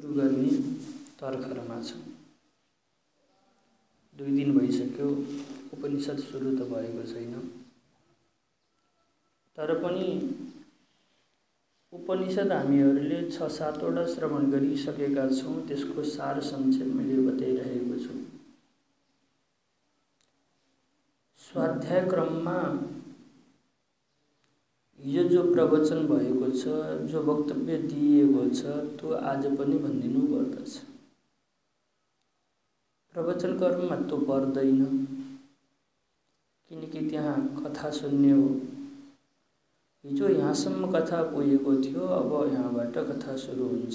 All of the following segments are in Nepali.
सुरु गर्ने तर्खरमा छ। 2 दिन भइसक्यो, उपनिषद सुरु त भएको छैन। तर पनि उपनिषद हामीहरूले 6-7 वटा श्रवण गरिसकेका छौँ। त्यसको सार संक्षेप मैले बताइरहेको छु। स्वाध्याय क्रममा हिजो जो प्रवचन भएको छ, जो वक्तव्य दिएको छ, त्यो आज पनि भनिदिनु पर्दछ। प्रवचन क्रममा त्यो पर्दैन, किनकि त्यहाँ कथा सुन्ने हो। हिजो यहाँसम्म कथा पुगेको थियो, अब यहाँबाट कथा सुरु हुन्छ।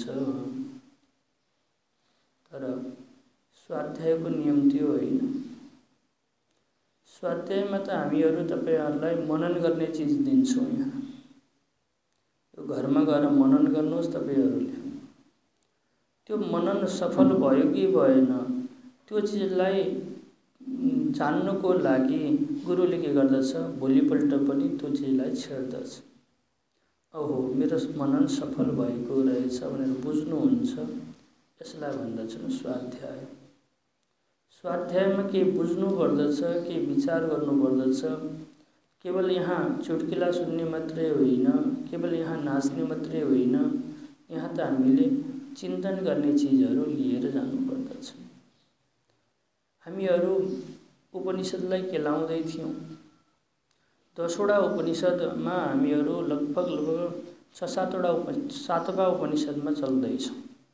तर स्वाध्यायको नियम त्यो होइन। स्वाध्यायमा त हामीहरू तपाईहरुलाई मनन गर्ने चीज दिन्छौँ। यहाँ यो घरमा गएर मनन गर्नुहोस् तपाईहरुले। त्यो मनन सफल भयो कि भएन, त्यो चीजलाई जान्नको लागि गुरुले के गर्दछ, भोलिपल्ट पनि त्यो चीजलाई छेड्दछ। ओहो, मेरो मनन सफल भएको रहेछ भनेर बुझ्नुहुन्छ। यसलाई भन्दछन् स्वाध्याय। स्वाध्यायमा के बुझ्नु पर्दछ, के विचार गर्नु पर्दछ। केवल यहाँ चुटकिला सुन्ने मात्रै होइन, केवल यहाँ नाच्ने मात्रै होइन। यहाँ त हामीले चिन्तन गर्ने चीजहरू लिएर जानु पर्दछ। हामीहरू उपनिषदलाई केलाउँदै थियौँ। 10 वटा उपनिषदमा हामीहरू लगभग 6-7 वटा 7वाँ उपनिषदमा चल्दैछौँ।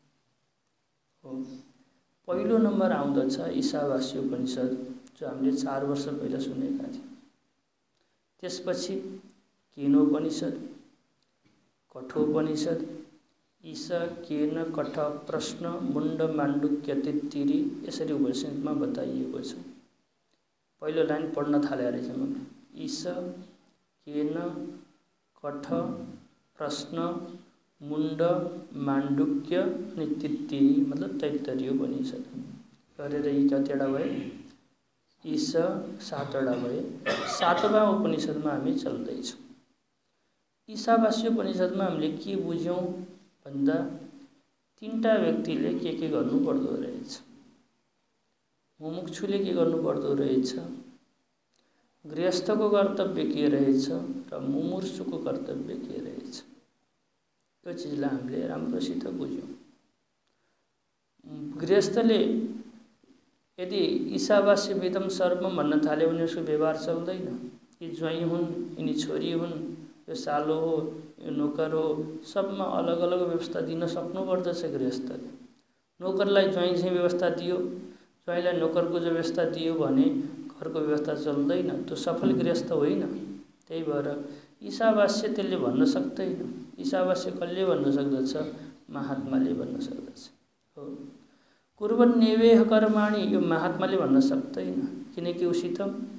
पहिलो नम्बर आउँदछ ईशावास्य उपनिषद, जो हामीले 4 वर्ष पहिला सुनेका थियौँ। त्यसपछि केनोपनिषद, कठोपनिषद, ईशा केन कठ प्रश्न मुण्ड माण्डुक्य तित्तिरी, यसरी उपनिषदमा बताइएको छ। पहिलो लाइन पढ्न थाले रहेछ म। ईशा केन कठ प्रश्न मुण्ड माण्डुक्य अनि तित्तिरी, मतलब तैत्तरीय उपनिषद गरेर यी कतिवटा भए? ईशा 7 वटा भए। 7वाँ उपनिषदमा हामी चल्दैछौँ। ईशावास्य उपनिषदमा हामीले के बुझ्यौँ भन्दा 3टा व्यक्तिले के गर्नु पर्दो रहेछ। मुमुक्षुले के गर्नु पर्दो रहेछ, गृहस्थको कर्तव्य के रहेछ र मुमुर्षुको कर्तव्य के रहेछ। यो चीजलाई हामीले राम्रोसित बुझ्यौँ। गृहस्थले यदि ईशावास्य वेदम सर्वम भन्न थाल्यो भने उसको व्यवहार चल्दैन। यी ज्वाइँ हुन्, यिनी छोरी हुन्, यो सालो हो, यो नोकर हो, सबमा अलग अलग व्यवस्था दिन सक्नुपर्दछ गृहस्थले। नोकरलाई ज्वाइँ चाहिँ व्यवस्था दियो, ज्वाइँलाई नोकरको जो व्यवस्था दियो भने घरको व्यवस्था चल्दैन, त्यो सफल गृहस्थ होइन। त्यही भएर ईशावास्य त्यसले भन्न सक्दैन। ईशावास्य कसले भन्न सक्दछ? महात्माले भन्न सक्दछ। हो, कुर्वन्नेवेह कर्माणि, यो महात्माले भन्न सक्दैन, किनकि उसित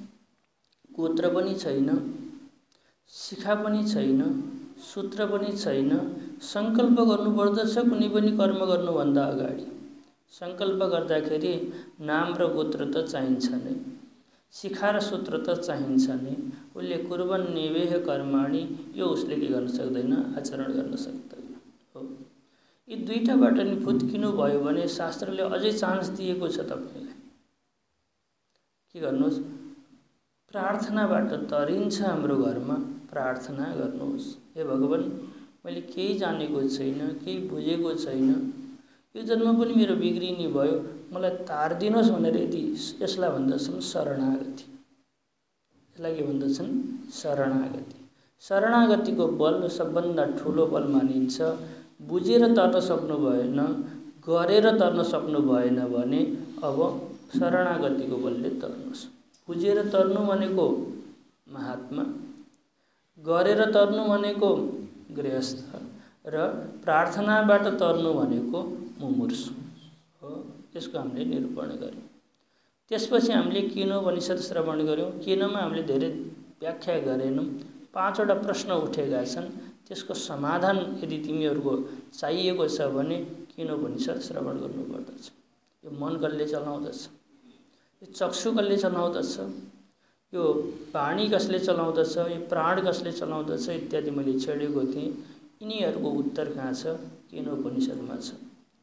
गोत्र पनि छैन, शिखा पनि छैन, सूत्र पनि छैन। संकल्प गर्नुपर्दछ कुनै पनि कर्म गर्नुभन्दा अगाडि। संकल्प गर्दाखेरि नाम र गोत्र त चाहिन्छ नै, शिखा र सूत्र त चाहिन्छ नै। उसले कुर्वन्नेवेह कर्माणि, यो उसले के गर्न सक्दैन, आचरण गर्न सक्दैन। हो, यी दुईटाबाट नि फुत्किनु भयो भने शास्त्रले अझै चान्स दिएको छ तपाईलाई। के गर्नुहोस्, प्रार्थनाबाट तरिन्छ हाम्रो घरमा, प्रार्थना गर्नुहोस्। हे भगवान, मैले केही जानेको छैन, केही बुझेको छैन, यो जन्म पनि मेरो बिग्रिने भयो, मलाई तारिदिनुहोस् भनेर यदि यसलाई भन्दछन् शरणागति। यसलाई के भन्दछन्? शरणागति। शरणागतिको बल सबभन्दा ठुलो बल मानिन्छ। बुझेर तर्न सक्नु भएन, गरेर तर्न सक्नु भएन भने अब शरणागतिको बलले तर्नुहोस्। बुझेर तर्नु भनेको महात्मा, गरेर तर्नु भनेको गृहस्थ र प्रार्थनाबाट तर्नु भनेको मुमुर्षु हो। यसको हामीले निरूपण गर्यौँ। त्यसपछि हामीले केनोपनिषद श्रवण गर्यौँ। केनमा हामीले धेरै व्याख्या गरेनौँ। 5 वटा प्रश्न उठेका छन्। त्यसको समाधान यदि तिमीहरूको चाहिएको छ भने केनोपनिषद श्रवण गर्नुपर्दछ। यो मन कसले चलाउँदछ, यो चक्षु कसले चलाउँदछ, यो वाणी कसले चलाउँदछ, यो प्राण कसले चलाउँदछ इत्यादि मैले छेडेको थिएँ। यिनीहरूको उत्तर कहाँ छ? केनोपनिषदमा छ।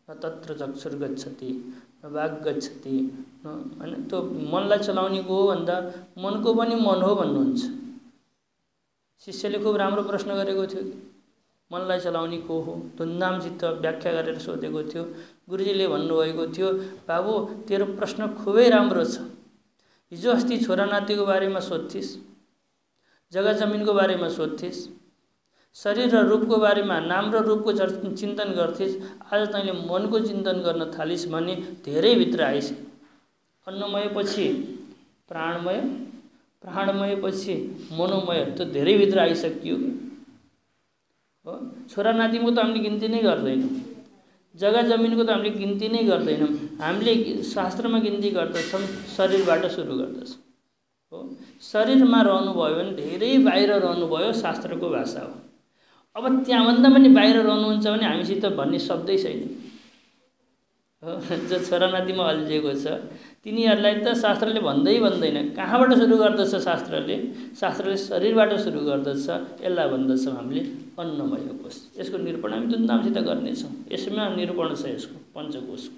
न तत्र चक्षुर्गच्छति न वाक् गच्छति हैन। त्यो मनलाई चलाउने को हो भन्दा मनको पनि मन हो भन्नुहुन्छ। शिष्यले खूब राम्रो प्रश्न गरेको थियो कि मनलाई चलाउने को हो, धुमधामसित व्याख्या गरेर सोधेको थियो। गुरुजीले भन्नुभएको थियो, बाबु तेरो प्रश्न खुबै राम्रो छ। हिजो अस्ति छोरा नातिको बारेमा सोध्थिस्, जग्गा जमिनको बारेमा सोध्थिस्, शरीर र रूपको बारेमा नाम र रूपको चिन्तन गर्थिस्। आज तैँले मनको चिन्तन गर्न थालिस् भने धेरै भित्र आइस्। अन्नमय पछि प्राणमय, प्राणमय पछि मनोमय, त्यो धेरै भित्र आइसकियो हो। छोरा नातिको त हामीले गिन्ती नै गर्दैनौँ, जग्गा जमिनको त हामीले गिन्ती नै गर्दैनौँ। हामीले शास्त्रमा गिन्ती गर्दछौँ, शरीरबाट सुरु गर्दछौँ हो। शरीरमा रहनुभयो भने धेरै बाहिर रहनुभयो, शास्त्रको भाषा हो। अब त्यहाँभन्दा पनि बाहिर रहनुहुन्छ भने हामीसित भन्ने शब्दै छैन हो। जो छोरा नातिमा अल्झिएको छ तिनीहरूलाई त शास्त्रले भन्दैन। कहाँबाट सुरु गर्दछ शास्त्रले? शास्त्रले शरीरबाट सुरु गर्दछ। यसलाई भन्दछौँ हामीले अन्नमय कोष। यसको निरूपण हामी धुमधामसित गर्नेछौँ। यसमा निरूपण छ यसको पञ्चकोशको।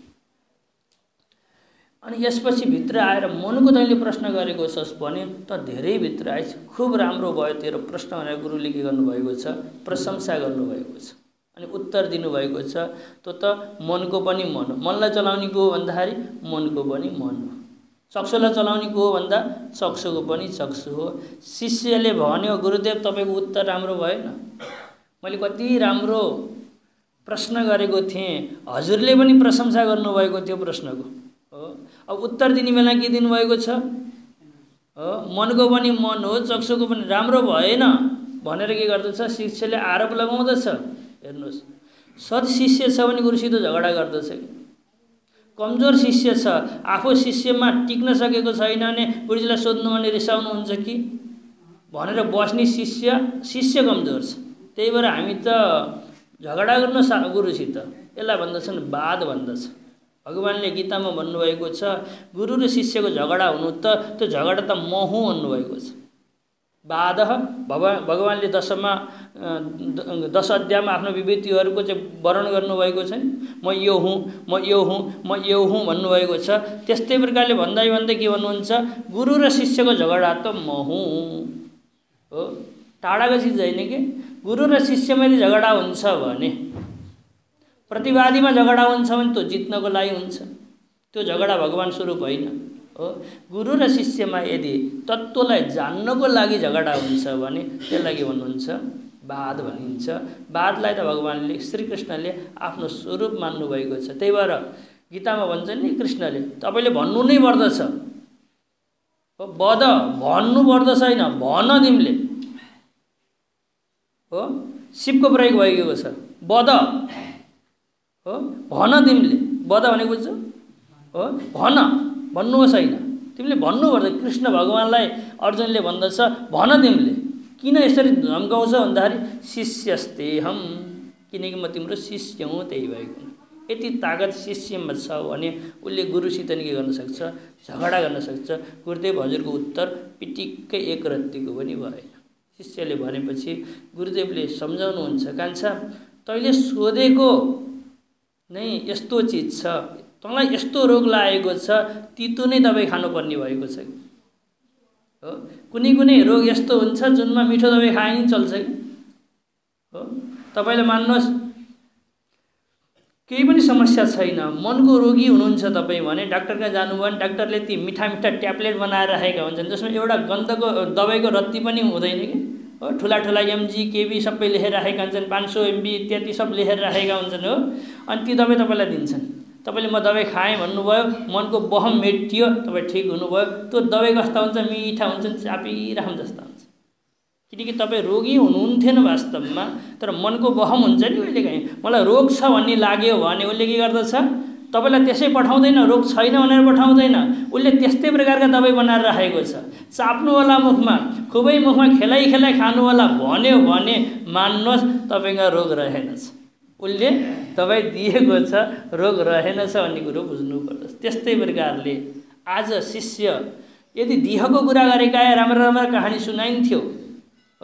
अनि यसपछि भित्र आएर मनको तैँले प्रश्न गरेको छस् भने त धेरै भित्र आइस्। खुब राम्रो भयो तेरो प्रश्न भनेर गुरुले के गर्नुभएको छ? प्रशंसा गर्नुभएको छ अनि उत्तर दिनुभएको छ। त्यो त मनको पनि मन हो। मनलाई चलाउने को हो भन्दाखेरि मनको पनि मन हो। चक्षुलाई चलाउने को हो भन्दा चक्षुको पनि चक्षु हो। शिष्यले भन्यो, गुरुदेव तपाईँको उत्तर राम्रो भएन, मैले कति राम्रो प्रश्न गरेको थिएँ, हजुरले पनि प्रशंसा गर्नुभएको थियो प्रश्नको हो। अब उत्तर दिने बेला के दिनुभएको छ हो? मनको पनि मन हो, चक्षुको पनि। राम्रो भएन भनेर के गर्दछ? शिष्यले आरोप लगाउँदछ। हेर्नुहोस्, सत् शिष्य छ भने गुरुसित झगडा गर्दछ कि कमजोर शिष्य छ, आफू शिष्यमा टिक्न सकेको छैन भने गुरुजीलाई सोध्नु भने रिसाउनुहुन्छ कि भनेर बस्ने शिष्य कमजोर छ। त्यही भएर हामी त झगडा गर्न गुरुसित, यसलाई भन्दछन् वाद भन्दछ। भगवानले गीतामा भन्नुभएको छ, गुरु र शिष्यको झगडा हुनु त त्यो झगडा त म हुँ भन्नुभएको छ। वाद भगवानले 10 अध्यायमा आफ्नो विभूतिहरूको चाहिँ वर्णन गर्नुभएको छ नि। म यो हुँ, म यो हुँ, म यो हुँ भन्नुभएको छ। त्यस्तै प्रकारले भन्दै के भन्नुहुन्छ? गुरु र शिष्यको झगडा त म हुँ हो। टाढाको चिज होइन कि गुरु र शिष्यमा यदि झगडा हुन्छ भने, प्रतिवादीमा झगडा हुन्छ भने त्यो जित्नको लागि हुन्छ। त्यो झगडा भगवान स्वरूप होइन हो। गुरु र शिष्यमा यदि तत्त्वलाई जान्नको लागि झगडा हुन्छ भने त्यसलाई के भन्नुहुन्छ? वाद भनिन्छ। वादलाई त भगवानले, श्रीकृष्णले आफ्नो स्वरूप मान्नुभएको छ। त्यही भएर गीतामा भन्छ नि कृष्णले, तपाईँले भन्नु नै पर्दछ हो। बध भन्नु पर्दछ होइन, भन तिमीले हो। शिवको प्रयोग भइगएको छ, बध हो, भन तिमीले। बध भनेको बुझ्छौ हो, भन, भन्नुहोस् होइन, तिमीले भन्नुपर्छ। कृष्ण भगवानलाई अर्जुनले भन्दछ, भन तिमीले। किन यसरी धम्काउँछ भन्दाखेरि शिष्यस्ते हम, किनकि म तिम्रो शिष्य हुँ, त्यही भएको। यति तागत शिष्यमा छ भने उसले गुरुसित नि के गर्न सक्छ? झगडा गर्न सक्छ। गुरुदेव हजुरको उत्तर पिटिक्कै एक रत्तीको पनि भएन। शिष्यले भनेपछि गुरुदेवले सम्झाउनुहुन्छ, कान्छा तैँले सोधेको नै यस्तो चिज छ, तँलाई यस्तो रोग लागेको छ, तितो नै दबाई खानुपर्ने भएको छ हो। कुनै रोग यस्तो हुन्छ जुनमा मिठो दबाई खाए नि चल्छ कि हो। तपाईँले मान्नुहोस्, केही पनि समस्या छैन, मनको रोगी हुनुहुन्छ तपाईँ भने डाक्टर कहाँ जानुभयो भने डाक्टरले ती मिठा ट्याब्लेट बनाएर राखेका हुन्छन्, जसमा एउटा गन्धको दबाईको रत्ती पनि हुँदैन कि हो। ठुला MG KB सबै लेखेर राखेका हुन्छन्, 500 MB इत्यादि सब लेखेर राखेका हुन्छन् हो। अनि ती दबाई तपाईँलाई दिन्छन्। तपाईँले म दबाई खाएँ भन्नुभयो, मनको बहम मेटियो, तपाईँ ठिक हुनुभयो। त्यो दबाई कस्ता हुन्छ? मिठा हुन्छन्, चापिराम जस्ता हुन्छ। किनकि तपाईँ रोगी हुनुहुन्थेन वास्तवमा, तर मनको बहम हुन्छ नि कहिलेकाहीँ। मलाई रोग छ भन्ने लाग्यो भने उसले के गर्दछ? तपाईँलाई त्यसै पठाउँदैन, रोग छैन भनेर पठाउँदैन, उसले त्यस्तै प्रकारका दबाई बनाएर राखेको छ। चाप्नुहोला मुखमा, खुबै मुखमा खेलाइ खानुहोला भन्यो भने मान्नुहोस् तपाईँको रोग रहेनछ। उसले दबाई दिएको छ, रोग रहेनछ भन्ने कुरो बुझ्नुपर्छ। त्यस्तै प्रकारले आज शिष्य यदि देहको कुरा गरेका राम्रा कहानी सुनाइन्थ्यो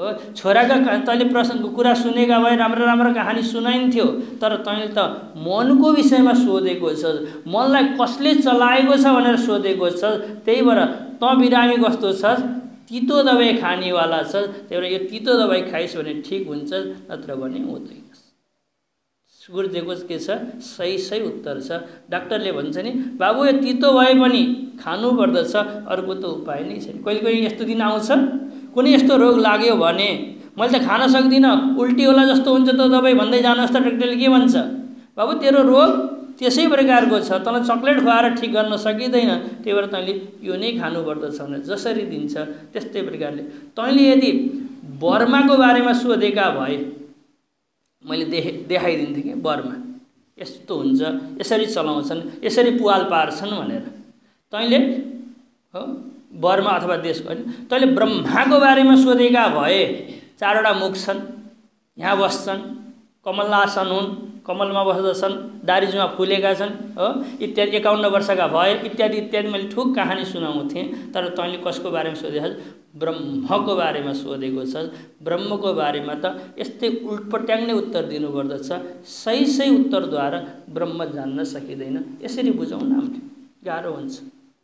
हो। छोराका तैँले प्रश्न कुरा सुनेका भए राम्रो राम्रो कहानी सुनाइन्थ्यो, तर तैँले त मनको विषयमा सोधेको छस्, मनलाई कसले चलाएको छ भनेर सोधेको छस्। त्यही भएर तँ बिरामी कस्तो छस्, तितो दबाई खानेवाला छस्, त्यही भएर यो तितो दबाई खाइस् भने ठिक हुन्छ, नत्र भने हुँदैनस्। गुरुदेवको के छ, सही उत्तर छ। डाक्टरले भन्छ नि बाबु यो तितो भए पनि खानुपर्दछ, अर्को त उपाय नै छैन। कहिले कहिले यस्तो दिन आउँछ, कुनै यस्तो रोग लाग्यो भने मैले त खान सक्दिनँ, उल्टी होला जस्तो हुन्छ त दबाई भन्दै जानुहोस् त, डाक्टरले के भन्छ, बाबु तेरो रोग त्यसै प्रकारको छ, तँलाई चक्लेट खुवाएर ठिक गर्न सकिँदैन, त्यही भएर तैँले यो नै खानुपर्दछ भनेर जसरी दिन्छ त्यस्तै प्रकारले। तैँले यदि बर्माको बारेमा सोधेका भए मैले देखाइदिन्थेँ कि बर्मा यस्तो हुन्छ, यसरी चलाउँछन्, यसरी पुवाल पार्छन् भनेर। तैँले हो बर्मा अथवा देशको होइन, तैँले ब्रह्माको बारेमा सोधेका भए 4वटा मुख छन्, यहाँ बस्छन्, कमलासन हुन्, कमलमा बस्दछन्, दारिजुमा फुलेका छन् हो इत्यादि, 51 वर्षका भए इत्यादि इत्यादि मैले ठुक कहानी सुनाउँथेँ। तर तैँले कसको बारेमा सोधेको छस्, ब्रह्मको बारेमा सोधेको छस्। ब्रह्मको बारेमा त यस्तै उल्टपट्याङ्ने उत्तर दिनुपर्दछ। सही उत्तरद्वारा ब्रह्म जान्न सकिँदैन। यसरी बुझौँ न, हामीले गाह्रो हुन्छ।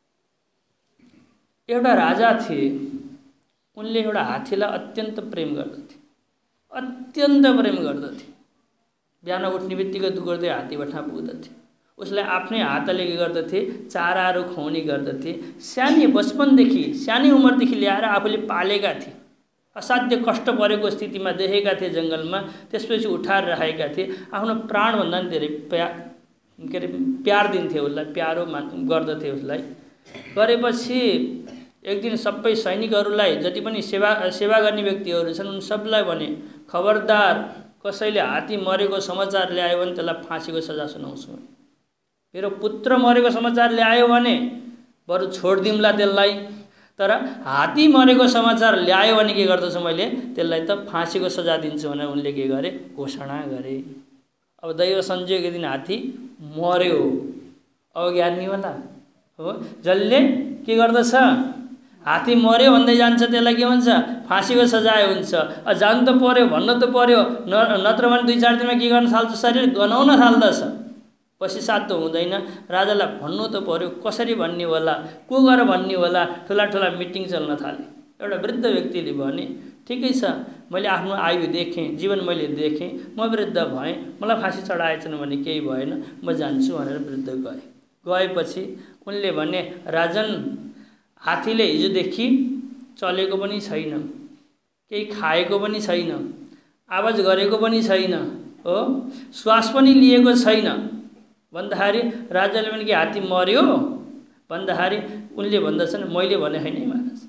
एउटा राजा थिए, उनले एउटा हात्तीलाई अत्यन्त प्रेम गर्दथे, अत्यन्त प्रेम गर्दथे। बिहान उठ्ने बित्तिकै दुगर्दै हात्ती बठा पुग्दथे, उसलाई आफ्नै हातले के गर्दथे, चाराहरू खुवाउने गर्दथे। सानै बचपनदेखि, सानै उमेरदेखि ल्याएर आफूले पालेका थिए, असाध्य कष्ट परेको स्थितिमा देखेका थिए जङ्गलमा, त्यसपछि उठाएर राखेका थिए। आफ्नो प्राणभन्दा पनि धेरै प्यार दिन्थे उसलाई, प्यारो गर्दथे उसलाई। गरेपछि एक दिन सबै सैनिकहरूलाई, जति पनि सेवा गर्ने व्यक्तिहरू छन्, उन सबलाई भने खबरदार कसैले हात्ती मरेको समाचार ल्यायो भने त्यसलाई फाँसीको सजाय सुनाउँछु। मेरो पुत्र मरेको समाचार ल्यायो भने बरु छोडिदिउँला त्यसलाई, तर हात्ती मरेको समाचार ल्यायो भने के गर्दछु मैले, त्यसलाई त फाँसीको सजाय दिन्छु भनेर उनले के गरे, घोषणा गरे। अब दैव संयोग एक दिन हात्ती मर्यो, अज्ञानी होला हो, जसले के गर्दछ, हात्ती मर्यो भन्दै जान्छ, त्यसलाई के भन्छ, फाँसीको सजाय हुन्छ। जानु त पर्यो, भन्नु त पर्यो, नत्र भने 2-4 दिनमा के गर्न थाल्छ, शरीर गनाउन थाल्दछ, पश्चात त हुँदैन। राजालाई भन्नु त पर्यो, कसरी भन्ने होला, को गएर भन्ने होला, ठुला मिटिङ चल्न थाले। एउटा वृद्ध व्यक्तिले भने ठिकै छ, मैले आफ्नो आयु देखेँ, जीवन मैले देखेँ, म वृद्ध भएँ, मलाई फाँसी चढाएछन् भने केही भएन, म जान्छु भनेर वृद्ध गएपछि उनले भने राजन, हात्तीले हिजोदेखि चलेको पनि छैन, केही खाएको पनि छैन, आवाज गरेको पनि छैन हो, श्वास पनि लिएको छैन भन्दाखेरि राजाले भने कि हात्ती मर्यो भन्दाखेरि उनले भन्दछन् मैले भने होइन महाराज,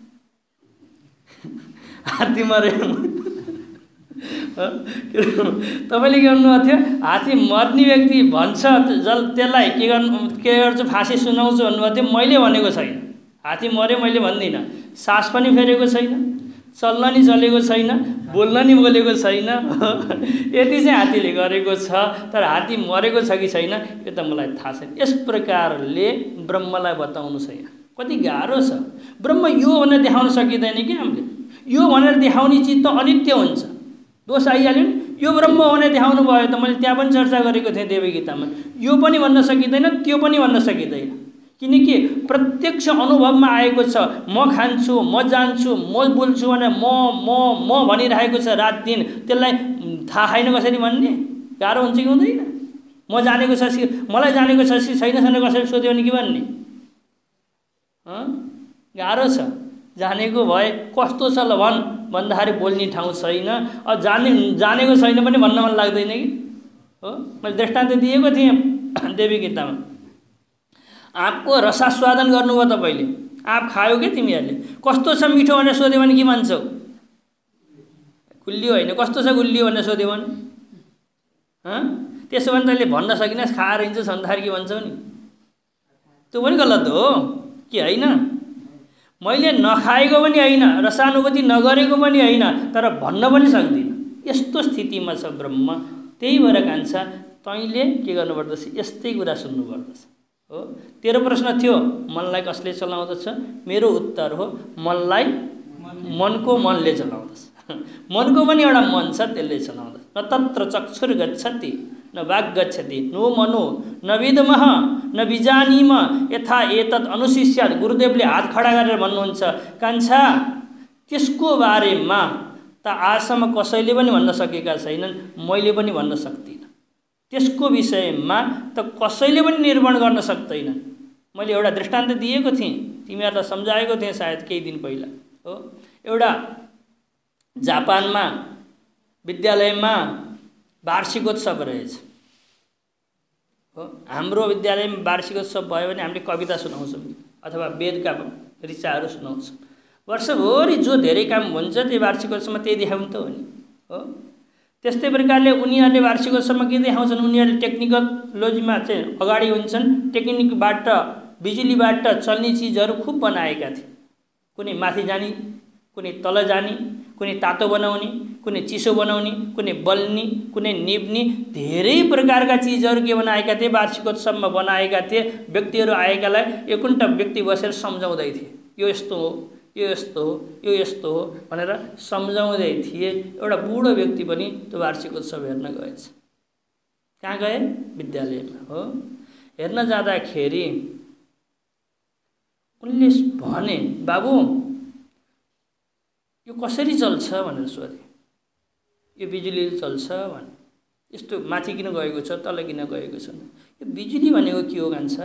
हात्ती मर्यो। तपाईँले के गर्नुभएको थियो, हात्ती मर्ने व्यक्ति भन्छ त्यसलाई के गर्छु, फाँसी सुनाउँछु भन्नुभएको थियो। मैले भनेको छैन, हात्ती मर्यो मैले भन्दिनँ, सास पनि फेरेको छैन, चल्न नि चलेको छैन, बोल्न नि बोलेको छैन, यति चाहिँ हात्तीले गरेको छ। तर हात्ती मरेको छ कि छैन यो त मलाई थाहा छैन। यस प्रकारले ब्रह्मलाई बताउनु छ। यहाँ कति गाह्रो छ। ब्रह्म यो भनेर देखाउन सकिँदैन कि हामीले, यो भनेर देखाउने चिज त अनित्य हुन्छ, दोष आइहाल्यो नि। यो ब्रह्म भनेर देखाउनु भयो त मैले त्यहाँ पनि चर्चा गरेको थिएँ देवी गीतामा, यो पनि भन्न सकिँदैन, त्यो पनि भन्न सकिँदैन, किनकि प्रत्यक्ष अनुभवमा आएको छ। म खान्छु, म जान्छु, म बोल्छु भने म भनिरहेको छ रात दिन, त्यसलाई थाहा छैन कसरी भन्ने, गाह्रो हुन्छ कि हुँदैन। म जानेको छ, मलाई जानेको छ छैन कसरी सोध्यो भने के भन्ने, गाह्रो छ। जानेको भए कस्तो छ ल भन् भन्दाखेरि बोल्ने ठाउँ छैन, जानेको छैन पनि भन्न मन लाग्दैन कि हो। मैले दृष्टान्त दिएको थिएँ देवी गीतामा। आँपको रसास्वादन गर्नुभयो तपाईँले, आँप खायो क्या तिमीहरूले, कस्तो छ मिठो भनेर सोध्यो भने के भन्छौ, गुलियो होइन, कस्तो छ गुलियो भनेर सोध्यो भने, त्यसो भने तैँले भन्न सकिनस्, खाएर हिँड्छ भन्दाखेरि के भन्छौ नि, त्यो पनि गलत हो कि होइन। मैले नखाएको पनि होइन, रसानुभूति नगरेको पनि होइन, तर भन्न पनि सक्दिनँ, यस्तो स्थितिमा छ ब्रह्म। त्यही भएर कान्छा तैँले के गर्नुपर्दछ, यस्तै कुरा सुन्नुपर्दछ हो। तेरो प्रश्न थियो मनलाई कसले चलाउँदछ, मेरो उत्तर हो मनलाई मनको मनले चलाउँदछ। मनको पनि एउटा मन छ, त्यसले सुनाउँछ। न तत्र चक्षुर गच्छति न वाग गच्छति नो मनो न विद्मः न बिजानीम यथा एतत् अनुशिष्यात्। गुरुदेवले हात खडा गरेर भन्नुहुन्छ, कान्छा त्यसको बारेमा त आजसम्म कसैले पनि भन्न सकेका छैनन्, मैले पनि भन्न सक्दिनँ। त्यसको विषयमा त कसैले पनि निर्माण गर्न सक्दैनन्। मैले एउटा दृष्टान्त दिएको थिएँ, तिमीहरूलाई सम्झाएको थिएँ सायद केही दिन पहिला हो। एउटा जापानमा विद्यालयमा वार्षिकोत्सव रहेछ हो। हाम्रो विद्यालयमा वार्षिकोत्सव भयो भने हामीले कविता सुनाउँछौँ अथवा वेदका ऋचाहरू सुनाउँछौँ। वर्षभरि जो धेरै काम हुन्छ त्यो वार्षिकोत्सवमा त्यही देखाउनु त हो नि हो। त्यस्तै प्रकारले उनीहरूले वार्षिकोत्सवमा के देखाउँछन्, उनीहरूले टेक्निकोलोजीमा चाहिँ अगाडि हुन्छन्। टेक्निकबाट बिजुलीबाट चल्ने चिजहरू खुब बनाएका थिए। कुनै माथि जाने, कुनै तल जाने, कुनै तातो बनाउने, कुनै चिसो बनाउने, कुनै बल्ने, कुनै निप्ने, धेरै प्रकारका चिजहरू के बनाएका थिए, वार्षिकोत्सवमा बनाएका थिए। व्यक्तिहरू आएकालाई एकउन्टा व्यक्ति बसेर सम्झाउँदै थिए, यो यस्तो हो, यो यस्तो हो, यो यस्तो हो भनेर सम्झाउँदै थिए। एउटा बुढो व्यक्ति पनि त्यो वार्षिकोत्सव हेर्न गएछ। कहाँ गए? विद्यालयमा हो। हेर्न जाँदाखेरि उनले भने, बाबु यो कसरी चल्छ भनेर सोधे। यो बिजुलीले चल्छ भने। यस्तो माथि किन गएको छ, तल किन गएको छ, यो बिजुली भनेको के हो कान्छा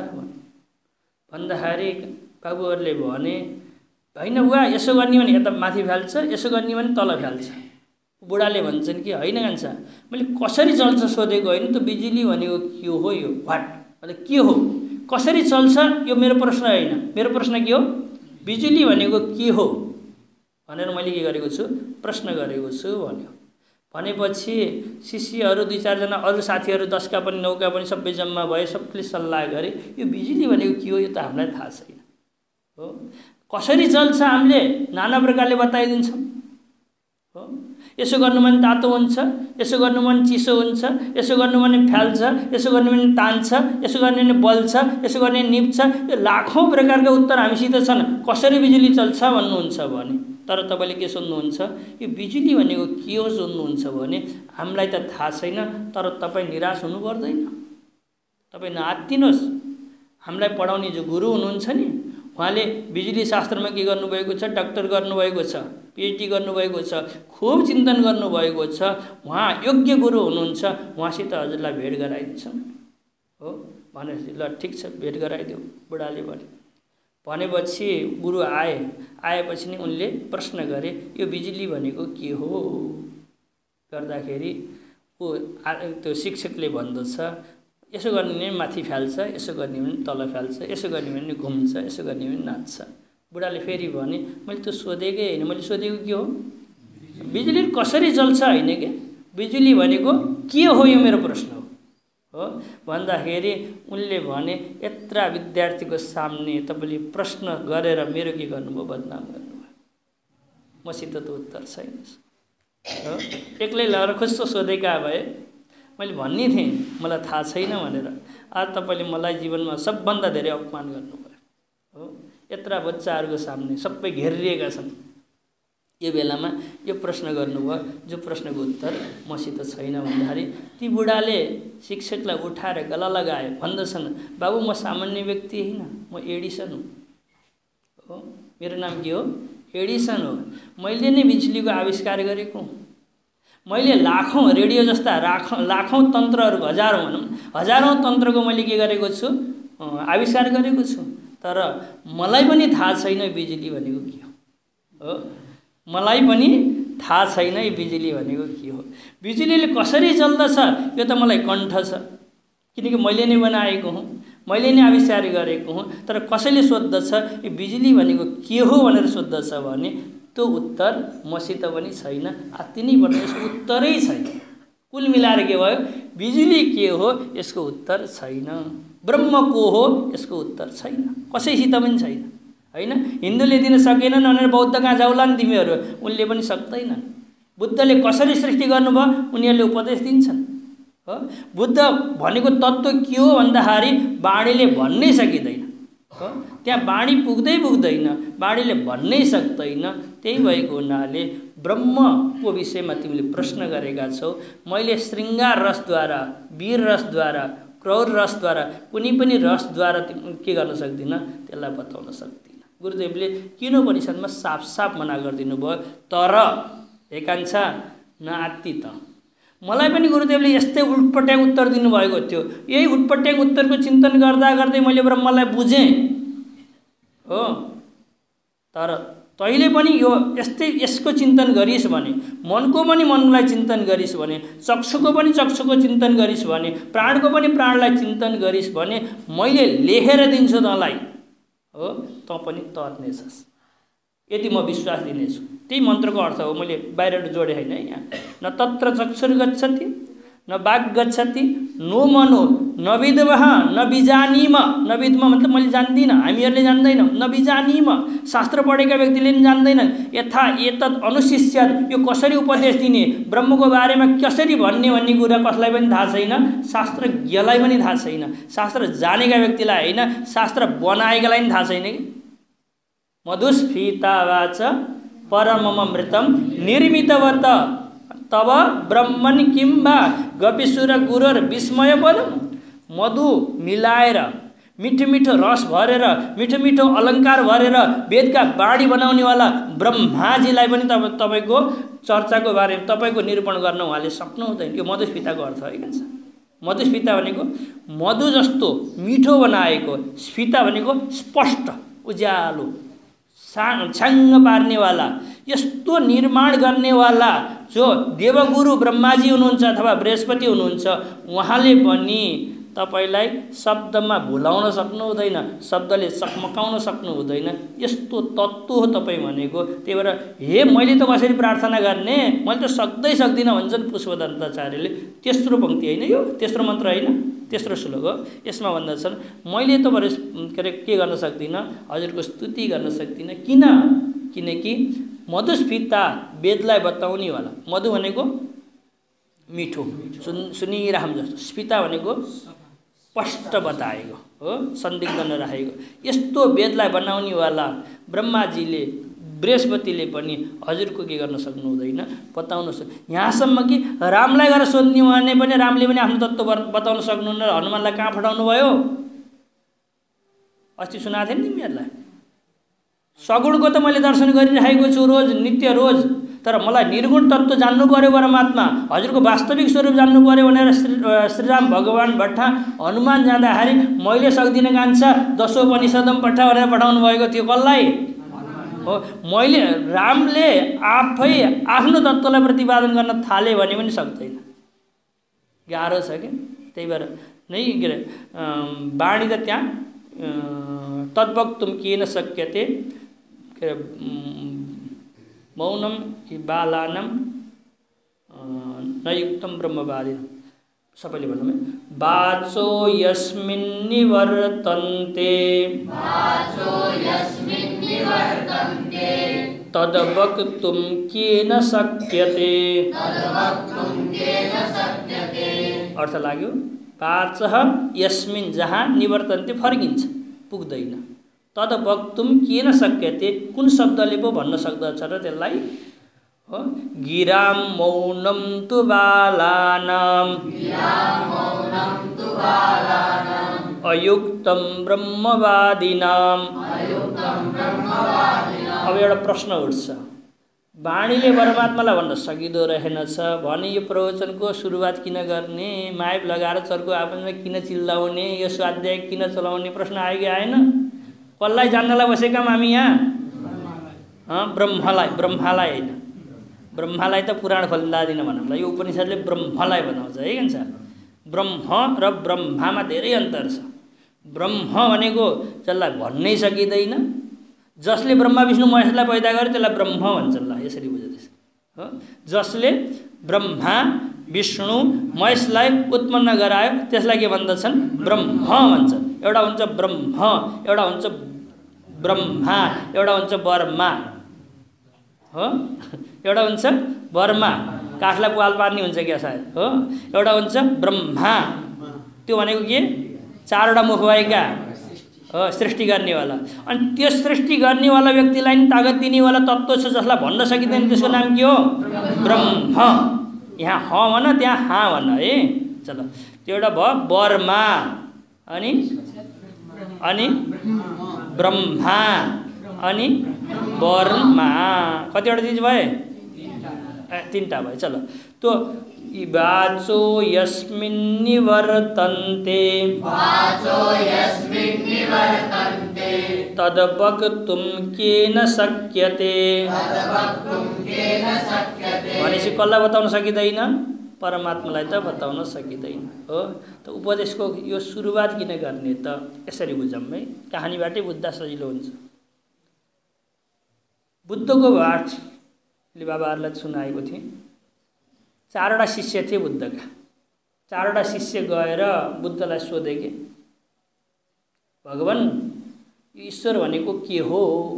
भन्दाखेरि बाबुहरूले भने, होइन बुवा यसो गर्ने भने यता माथि फाल्छ, यसो गर्ने भने तल फाल्छ। बुढाले भन्छन् कि होइन कान्छा, मैले कसरी चल्छ सोधेको होइन त, बिजुली भनेको के हो, यो वाट मतलब के हो, कसरी चल्छ यो मेरो प्रश्न होइन। मेरो प्रश्न के हो, बिजुली भनेको के हो भनेर मैले के गरेको छु, प्रश्न गरेको छु भन्यो। भनेपछि शिष्यहरू 2-4 जना अरू साथीहरू 10 का पनि 9 का पनि सबै जम्मा भए। सबले सल्लाह गरे, यो बिजुली भनेको के हो यो त हामीलाई थाहा छैन हो। कसरी चल्छ हामीले नाना प्रकारले बताइदिन्छौँ हो। यसो गर्नु भने तातो हुन्छ, यसो गर्नु भने चिसो हुन्छ, यसो गर्नु भने फ्याल्छ, यसो गर्नु भने तान्छ, यसो गर्ने भने बल्छ, यसो गर्ने निप्छ। यो लाखौँ प्रकारका उत्तर हामीसित छन्। कसरी बिजुली चल्छ भन्नुहुन्छ भने, तर तपाईँले के सोध्नुहुन्छ, यो बिजुली भनेको के हो सोध्नुहुन्छ भने हामीलाई त थाहा छैन। तर तपाईँ निराश हुनु पर्दैन, तपाईँ नआत्तिनुहोस्। हामीलाई पढाउने जो गुरु हुनुहुन्छ नि, उहाँले बिजुली शास्त्रमा के गर्नुभएको छ, डाक्टर गर्नुभएको छ, पिएचडी गर्नुभएको छ, खुब चिन्तन गर्नुभएको छ। उहाँ योग्य गुरु हुनुहुन्छ, उहाँसित हजुरलाई भेट गराइदिन्छौँ हो। भनेपछि ल ठिक छ, भेट गराइदेऊ बुढाले भने। भनेपछि गुरु आएपछि नि उनले प्रश्न गरे, यो बिजुली भनेको के हो गर्दाखेरि त्यो शिक्षकले भन्दछ, यसो गर्ने भने माथि फाल्छ, यसो गर्ने भने तल फाल्छ, यसो गर्ने भने घुम्छ, यसो गर्ने भने नाच्छ। बुढाले फेरि भने, मैले त सोधेकै होइन, मैले सोधेको के हो, बिजुली कसरी चल्छ होइन के, बिजुली भनेको के हो यो मेरो प्रश्न हो भन्दाखेरि उनले भने, यत्र विद्यार्थीको सामने तपाईँले प्रश्न गरेर मेरो के गर्नुभयो, बदनाम गर्नुभयो। मसित त उत्तर छैन हो। एक्लै लगाएर खुस्सो सोधेका भए मैले भन्ने थिएँ मलाई थाहा छैन भनेर। आज तपाईँले मलाई जीवनमा सबभन्दा धेरै अपमान गर्नुभयो हो। यत्र बच्चाहरूको सामने सबै घेरिएका छन्, यो बेलामा यो प्रश्न गर्नुभयो जो प्रश्नको उत्तर मसित छैन भन्दाखेरि ती बुढाले शिक्षकलाई उठाएर गला लगाए। भन्दछन्, बाबु म सामान्य व्यक्ति होइन, म एडिसन हो। मेरो नाम के हो, एडिसन हो। मैले नै बिजुलीको आविष्कार गरेको हुँ। मैले लाखौँ रेडियो जस्ता लाखौँ तन्त्रहरू, हजारौँ तन्त्रको मैले के गरेको छु, आविष्कार गरेको छु। तर मलाई पनि थाहा छैन बिजुली भनेको के हो। मलाई पनि थाहा छैन यो बिजुली भनेको के हो। बिजुलीले कसरी चल्दछ यो त मलाई कण्ठ छ, किनकि मैले नै बनाएको हुँ, मैले नै आविष्कार गरेको हुँ। तर कसैले सोध्दछ यो बिजुली भनेको के हो भनेर सोध्दछ भने त्यो उत्तर मसित पनि छैन, आत्तिनै पर्ने, यसको उत्तरै छैन। कुल मिलाएर के भयो, बिजुली के हो यसको उत्तर छैन, ब्रह्म को हो यसको उत्तर छैन, कसैसित पनि छैन होइन। हिन्दूले दिन सकेनन् भनेर बौद्ध कहाँ जाउला नि तिमीहरू, उनले पनि सक्दैनन्। बुद्धले कसरी सृष्टि गर्नुभयो उनीहरूले उपदेश दिन्छन् हो। बुद्ध भनेको तत्त्व के हो भन्दाखेरि वाणीले भन्नै सकिँदैन हो त्यहाँ वाणी पुग्दैन, वाणीले भन्नै सक्दैन। त्यही भएको हुनाले ब्रह्मको विषयमा तिमीले प्रश्न गरेका छौ। मैले श्रृङ्गार रसद्वारा, वीर रसद्वारा, क्रोध रसद्वारा, कुनै पनि रसद्वारा के गर्न सक्दिनँ, त्यसलाई बताउन सक्दिनँ। गुरुदेवले किन उपनिषदमा साफ साफ मना गरिदिनु भयो। तर एकांशा नआत्ती त मलाई पनि गुरुदेवले यस्तै उटपट्याङ उत्तर दिनुभएको थियो। यही उटपट्याङ उत्तरको चिन्तन गर्दा गर्दै मैले ब्रह्मलाई बुझेँ हो। तर तैँले पनि यो यस्तै यसको चिन्तन गरिस् भने, मनको पनि मनलाई चिन्तन गरिस् भने, चक्षुको पनि चक्षुको चिन्तन गरिस् भने, प्राणको पनि प्राणलाई चिन्तन गरिस् भने मैले लेखेर दिन्छु तँलाई हो, तँ पनि तर्नेछस्। यदि म विश्वास दिनेछु। त्यही मन्त्रको अर्थ हो, मैले बाहिर जोडे होइन यहाँ। न तत्र चक्षुर गच्छति न वाक् गच्छति नो मनो न विद्मः न बिजानीम। न विद्म मतलब मैले जान्दिनँ, हामीहरूले जान्दैनौँ। न बिजानीम शास्त्र पढेका व्यक्तिले पनि जान्दैनन्। यथा एतद् अनुशिष्यात् यो कसरी उपदेश दिने, ब्रह्मको बारेमा कसरी भन्ने भन्ने कुरा कसलाई पनि थाहा छैन, शास्त्रज्ञलाई पनि थाहा छैन। शास्त्र जानेका व्यक्तिलाई होइन, शास्त्र बनाएकालाई पनि थाहा छैन कि। मधुस्फीतावाच परममृतं निर्मितवत तब ब्रह्मन् किं वा गपिसुर गुरोर विस्मयपदम्। मधु मिलाएर मिठो मिठो रस भरेर, मिठो मिठो अलङ्कार भरेर वेदका बाणी बनाउनेवाला ब्रह्माजीलाई पनि तपाईँको चर्चाको बारेमा तपाईँको निरूपण गर्न उहाँले सक्नु हुँदैन। यो मधुस्फीताको अर्थ है भन्छ। मधुस्फीता भनेको मधु जस्तो मिठो बनाएको, स्फीता भनेको स्पष्ट उज्यालो छाङ्ग पार्नेवाला, यस्तो निर्माण गर्नेवाला जो देवगुरु ब्रह्माजी हुनुहुन्छ अथवा बृहस्पति हुनुहुन्छ, उहाँले पनि तपाईलाई शब्दमा भुलाउन सक्नु हुँदैन, शब्दले चकमकाउन सक्नु हुँदैन। यस्तो तत्त्व हो तपाईँ भनेको। त्यही भएर हे मैले त कसरी प्रार्थना गर्ने, मैले त सक्दिनँ भन्छन् पुष्पदन्ताचार्यले। तेस्रो पङ्क्ति होइन यो, तेस्रो मन्त्र होइन, तेस्रो श्लोक हो। यसमा भन्दछन् मैले त के गर्न सक्दिनँ, हजुरको स्तुति गर्न सक्दिनँ। किनकि मधुस्फीता वेदलाई बताउनेवाला, मधु भनेको मिठो सुनिराम जस्तो, स्फीता भनेको स्पष्ट बताएको हो, संदिग्ध नराखेको। यस्तो वेदलाई बनाउनेवाला ब्रह्माजीले, बृहस्पतिले पनि हजुरको के गर्न सक्नु हुँदैन, बताउन यहाँसम्म कि रामलाई गएर सोध्ने भने पनि रामले पनि आफ्नो तत्त्व बताउन सक्नुहुन्न। हनुमानलाई कहाँ पठाउनु भयो? अस्ति सुनाएको थिएँ नि तिमीहरूलाई। सगुणको त मैले दर्शन गरिरहेको छु रोज, नित्य रोज। तर मलाई निर्गुण तत्त्व जान्नु पर्यो परमात्मा, हजुरको वास्तविक स्वरूप जान्नु पर्यो भनेर श्रीराम भगवान् भट्टा हनुमान जाँदाखेरि मैले सक्दिनँ कान्छा 10औं उपनिषदमा पठा भनेर पठाउनु भएको थियो। कसलाई हो? मैले रामले आफै आफ्नो तत्त्वलाई प्रतिपादन गर्न थाले भने पनि सक्दैन, गाह्रो छ कि। त्यही भएर नै के अरे वाणी त त्यहाँ तद्वक्तुं केन शक्यते के अरे मौनम हि बालानां नयुक्तं ब्रह्मवादिनां। सबैले भनौँ है, वाचो यस्मिन् निवर्तन्ते तद्वक्तुं केन शक्यते। अर्थ लाग्यो? वाचः यस्मिन् जहाँ निवर्तन्ते फर्किन्छ, पुग्दैन, तद्वक्तुं केन शक्यते कुन शब्दले पो भन्न सक्दछ र त्यसलाई हो। गिराम मौनम तु बालानां अयुक्तं ब्रह्मवादिनां। अब एउटा प्रश्न उठ्छ, वाणीले परमात्मालाई भन्न सकिँदो रहेनछ भने यो प्रवचनको सुरुवात किन गर्ने, माइक लगाएर चर्को आपसमा किन चिल्लाउने, यो स्वाध्याय किन चलाउने प्रश्न आयो कि आएन? कसलाई जान्नलाई बसेका हामी यहाँ? ब्रह्मलाई होइन, ब्रह्मलाई त पुराण खोल्दा दिन भनौँला, यो उपनिषदले ब्रह्मलाई बनाउँछ है भन्छ। ब्रह्म र ब्रह्मामा धेरै अन्तर छ। ब्रह्म भनेको जसलाई भन्नै सकिँदैन, जसले ब्रह्मा विष्णु महेशलाई पैदा गर्यो त्यसलाई ब्रह्म भन्छ। ल यसरी बुझ्दैछ हो, जसले ब्रह्मा विष्णु महेशलाई उत्पन्न गरायो त्यसलाई के भन्दछन्? ब्रह्म भन्छ। एउटा हुन्छ ब्रह्म, एउटा हुन्छ ब्रह्मा, एउटा हुन्छ वर्मा हो, एउटा हुन्छ वर्मा, काठलाई पाल पार्ने हुन्छ क्या सायद हो। एउटा हुन्छ ब्रह्मा, त्यो भनेको के? चारवटा मुख भएका हो सृष्टि गर्नेवाला। अनि त्यो सृष्टि गर्नेवाला व्यक्तिलाई नि तागत दिनेवाला तत्त्व छ जसलाई भन्न सकिँदैन, त्यसको नाम के हो? ब्रह्म। यहाँ ह भन, त्यहाँ हाँ भन है। चलो त्यो एउटा भयो बर्मा, अनि ब्रह्मा, अनि बर्मा। कतिवटा चिज भए? तीनटा भयो। चलो तो वाचो यस्मिन् निवर्तन्ते तद्वक्तुं केन शक्यते। भनेपछि कसलाई बताउन सकिँदैन? परमात्मालाई त बताउन सकिँदैन हो। त उपदेशको यो सुरुवात किन गर्ने त? यसरी बुझौँ है, कहानीबाटै बुझ्दा सजिलो हुन्छ। बुद्धको बाटले बाबाहरूलाई सुनाएको थिएँ। 4वटा शिष्य थिए बुद्धका। 4वटा शिष्य गएर बुद्धलाई सोधे कि भगवान यो ईश्वर भनेको के हो?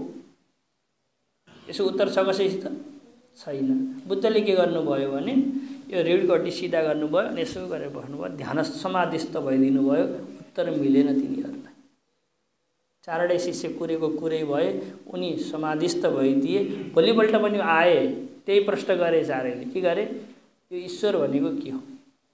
यसो उत्तर छ कसैसित? छैन। बुद्धले के गर्नुभयो भने यो ऋढगड्डी सिधा गर्नुभयो अनि यसो गरेर भन्नुभयो, ध्यान समाधिस्थ भइदिनु भयो। उत्तर मिलेन तिनीहरूलाई। 4वटै शिष्य कुरेको कुरै भए, उनी समाधिस्थ भइदिए। भोलिपल्ट पनि आए, त्यही प्रश्न गरे 4ले। के गरे? यो ईश्वर भनेको के हो?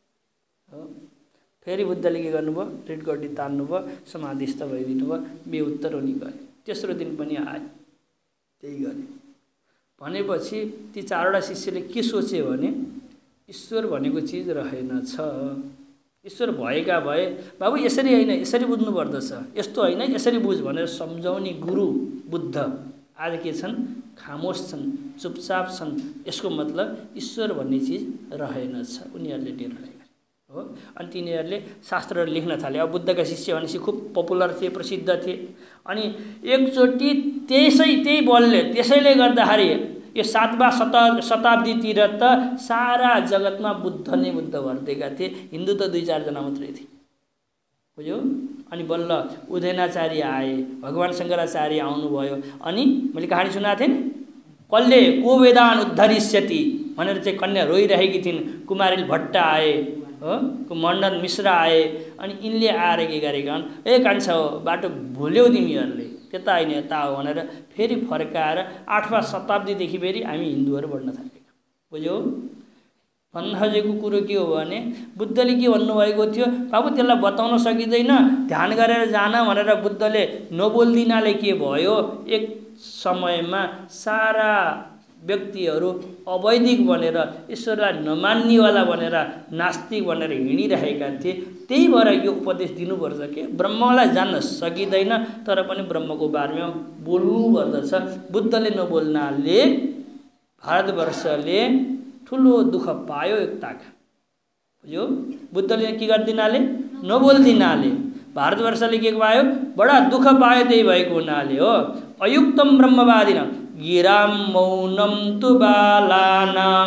फेरि बुद्धले के गर्नुभयो? ऋढगड्डी तान्नुभयो, समाधिस्थ भइदिनु भयो। बेउत्तर उनी गए। तेस्रो दिन पनि आए, त्यही गरे। भनेपछि ती 4वटा शिष्यले के सोचे भने ईश्वर भनेको चिज रहेनछ। ईश्वर भएका भए बाबु यसरी होइन, यसरी बुझ्नु पर्दछ, यस्तो होइन, यसरी बुझ भनेर सम्झाउने गुरु बुद्ध आज के छन्? खामोश छन्, चुपचाप छन्। यसको मतलब ईश्वर भन्ने चिज रहेनछ। उनीहरूले निर्णय गरे हो। अनि तिनीहरूले शास्त्रहरू लेख्न थाले। अब बुद्धका शिष्य भनेपछि खुब पपुलर थिए, प्रसिद्ध थिए। अनि एकचोटि त्यही बलले, त्यसैले गर्दाखेरि यो 7वां शताब्दीतिर त सारा जगतमा बुद्ध नै बुद्ध भरिदिएका थिए। हिन्दू त 2-4 जना मात्रै थिए, बुझ्यो। अनि बल्ल उदयनाचार्य आए, भगवान शङ्कराचार्य आउनुभयो। अनि मैले कहानी सुनाएको थिएँ नि, कसले को वेदान उद्धरिष्यति भनेर चाहिँ कन्या रोइरहेकी थिइन्। कुमारिल भट्ट आए हो, मण्डन मिश्र आए। अनि यिनले आएर के गरेका हुन्? ए कान्छा हो, बाटो भुल्यौ तिमीहरूले, त्यता होइन यता हो भनेर फेरि फर्काएर 8वां शताब्दीदेखि फेरि हामी हिन्दूहरू बढ्न थालेका, बुझ्यौ। भन्न खोजेको कुरो के हो भने बुद्धले के भन्नुभएको थियो? बाबु त्यसलाई बताउन सकिँदैन, ध्यान गरेर जान भनेर बुद्धले नबोल्दिनाले के भयो? एक समयमा सारा व्यक्तिहरू अवैदिक बनेर, ईश्वरलाई नमान्नेवाला बनेर, नास्तिक बनेर हिँडिरहेका थिए। त्यही भएर यो उपदेश दिनुपर्छ कि ब्रह्मलाई जान्न सकिँदैन, तर पनि ब्रह्मको बारेमा बोल्नुपर्दछ। बुद्धले नबोल्नाले भारतवर्षले ठुलो दुःख पायो एकताका, बुझ्यो। बुद्धले के गर्दिनाले? नबोल्दिनाले भारतवर्षले के पायो? बडा दुःख पायो। त्यही भएको हुनाले हो अयुक्तम ब्रह्मवादिन गिराम मौनम तु बालानाम।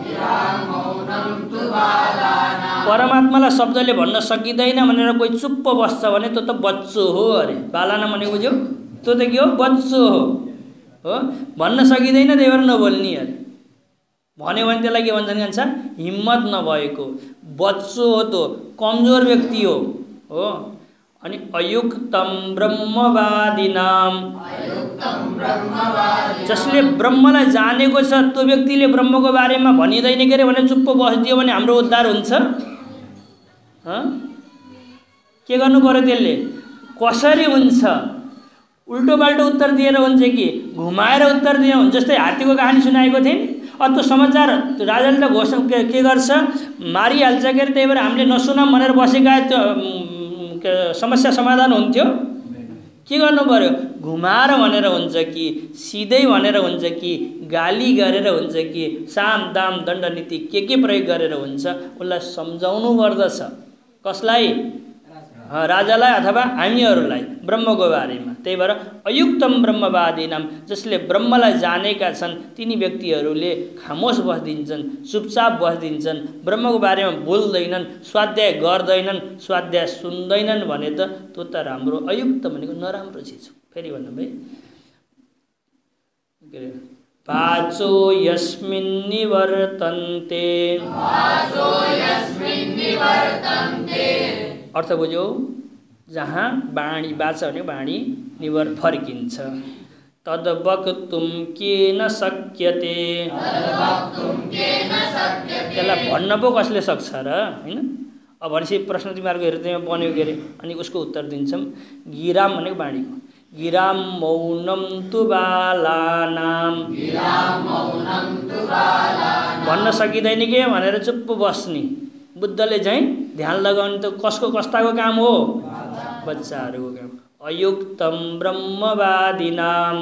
परमात्मालाई शब्दले भन्न सकिँदैन भनेर कोही चुप्प बस्छ भने त्यो त बच्चो हो अरे। बालाना भनेको बुझ्यौ? त्यो त के हो? बच्चो हो। भन्न सकिँदैन, त्यही भएर नबोल्ने अरे। भन्यो भने त्यसलाई के भन्छन् भन्छ? हिम्मत नभएको बच्चो हो, त्यो कमजोर व्यक्ति हो। अनि अयुक्तम ब्रह्मवादिनाम, जसले ब्रह्मलाई जानेको छ त्यो व्यक्तिले ब्रह्मको बारेमा भनिँदैन के अरे भने चुप्प बसिदियो भने हाम्रो उद्धार हुन्छ? के गर्नु पर्यो त्यसले? कसरी हुन्छ? उल्टो बाल्टो उत्तर दिएर हुन्छ कि घुमाएर उत्तर दिएर हुन्छ? जस्तै हात्तीको कहानी सुनाएको थिएँ नि। त्यो समाचार राजाले त घोषणा के गर्छ? मारिहाल्छ के अरे। त्यही भएर हामीले नसुनाम भनेर बसेका समस्या समाधान हुन्थ्यो? के गर्नु पर्यो? घुमाएर भनेर हुन्छ कि सिधै भनेर हुन्छ कि गाली गरेर हुन्छ कि साम दाम दण्ड नीति के प्रयोग गरेर हुन्छ? उसलाई सम्झाउनु पर्दछ। कसलाई? राजालाई अथवा हामीहरूलाई ब्रह्मको बारेमा। त्यही भएर अयुक्तम ब्रह्मवादिनाम, जसले ब्रह्मलाई जानेका छन् तिनी व्यक्तिहरूले खामोश बस्दिन्छन्, चुपचाप बस्दिन्छन्, ब्रह्मको बारेमा बोल्दैनन्, स्वाध्याय गर्दैनन्, स्वाध्याय सुन्दैनन् भने त त्यो त राम्रो। अयुक्त भनेको नराम्रो चिज हो। फेरि भन्नु भाइ, वाचो यस्मिन् निवर्तन्ते, अर्थ बुझ्यौ? जहाँ बाणी बाँच्छ भने बाणी निवर फर्किन्छ। तद वक्तुं केन शक्यते, त्यसलाई भन्न पो कसले सक्छ र हैन। अब भनेपछि प्रश्न तिमीहरूको हृदयमा बन्यो के अरे, अनि उसको उत्तर दिन्छौँ। गिराम भनेको बाणीको, गिराम मौनम तु बालानाम, भन्न सकिँदैन के भनेर चुप्प बस्ने। बुद्धले चाहिँ ध्यान लगाउने त कसको कस्ताको काम हो, बच्चाहरूको काम। अयुक्तम ब्रह्मवादिनाम,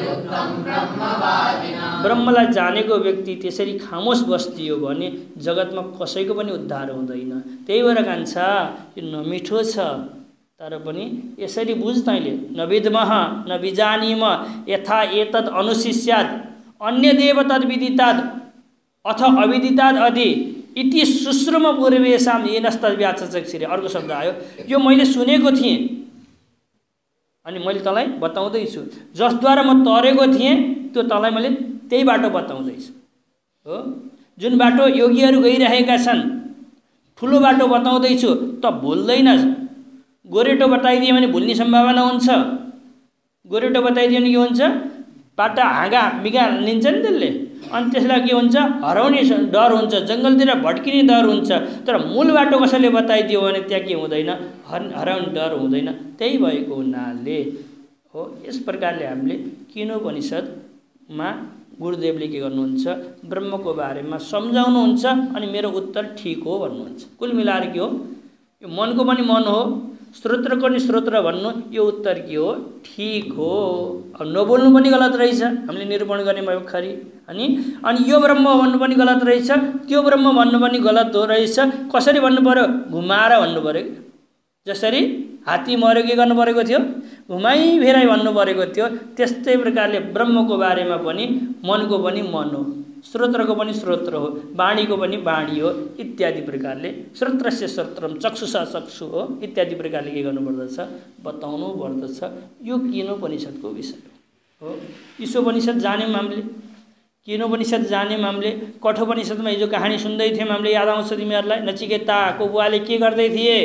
ब्रह्मलाई जानेको व्यक्ति त्यसरी खामोश बस्दियो भने जगतमा कसैको पनि उद्धार हुँदैन। त्यही भएर कान्छा यो नमिठो छ, तर पनि यसरी बुझ तैँले। न विद्मः न विजानीम यथा एतद् अनुशिष्यात् अन्यदेव तद्विदितात् अथ अविदितात् अधि इति शुश्रुम पूर्वेशाम येनस्तद्व्याचक्षिरे। अर्को शब्द आयो, यो मैले सुनेको थिएँ अनि मैले तँलाई बताउँदैछु, जसद्वारा म तरेको थिएँ त्यो तँलाई मैले त्यही बाटो बताउँदैछु हो। जुन बाटो योगीहरू गइरहेका छन्, ठुलो बाटो बताउँदैछु, त भुल्दैनस्। गोरेटो बताइदियो भने भुल्ने सम्भावना हुन्छ। गोरेटो बताइदियो भने के हुन्छ, बाटा हाँगा मिगा लिन्छ नि त्यसले, अनि त्यसलाई के हुन्छ, हराउने डर हुन्छ, जङ्गलतिर भड्किने डर हुन्छ। तर मूल बाटो कसैले बताइदियो भने त्यहाँ के हुँदैन, हराउने डर हुँदैन। त्यही भएको हुनाले हो यस प्रकारले हामीले केनोपनिषदमा गुरुदेवले के गर्नुहुन्छ, ब्रह्मको बारेमा सम्झाउनुहुन्छ अनि मेरो उत्तर ठिक हो भन्नुहुन्छ। कुल मिलाएर के हो, यो मनको पनि मन हो, स्रोत्रको नि स्रोत्र भन्नु, यो उत्तर के हो, ठिक हो। अब नबोल्नु पनि गलत रहेछ, हामीले निरूपण गर्ने भयो खरी। अनि यो ब्रह्म भन्नु पनि गलत रहेछ, त्यो ब्रह्म भन्नु पनि गलत हो रहेछ। कसरी भन्नु पर्यो, घुमाएर भन्नु पर्यो। जसरी हात्ती मर्यो के गर्नु परेको थियो, घुमाइ फेराइ भन्नु परेको थियो। त्यस्तै प्रकारले ब्रह्मको बारेमा पनि मनको पनि मन हो, स्रोत्रको पनि स्रोत्र हो, वाणीको पनि वाणी हो, इत्यादि प्रकारले श्रोत्रस्य श्रोत्रम चक्षुषा चक्षु हो, इत्यादि प्रकारले के गर्नुपर्दछ, बताउनु पर्दछ। यो केनोपनिषदको विषय हो। ईशोपनिषद जान्यौँ हामीले, केनोपनिषद जान्यौँ हामीले। कठोपनिषदमा हिजो कहानी सुन्दै थियौँ हामीले, याद आउँछ तिमीहरूलाई? नचिकेताको बुवाले के गर्दै थिए,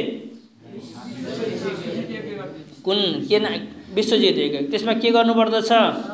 कुन के विश्वजित त्यसमा के गर्नुपर्दछ,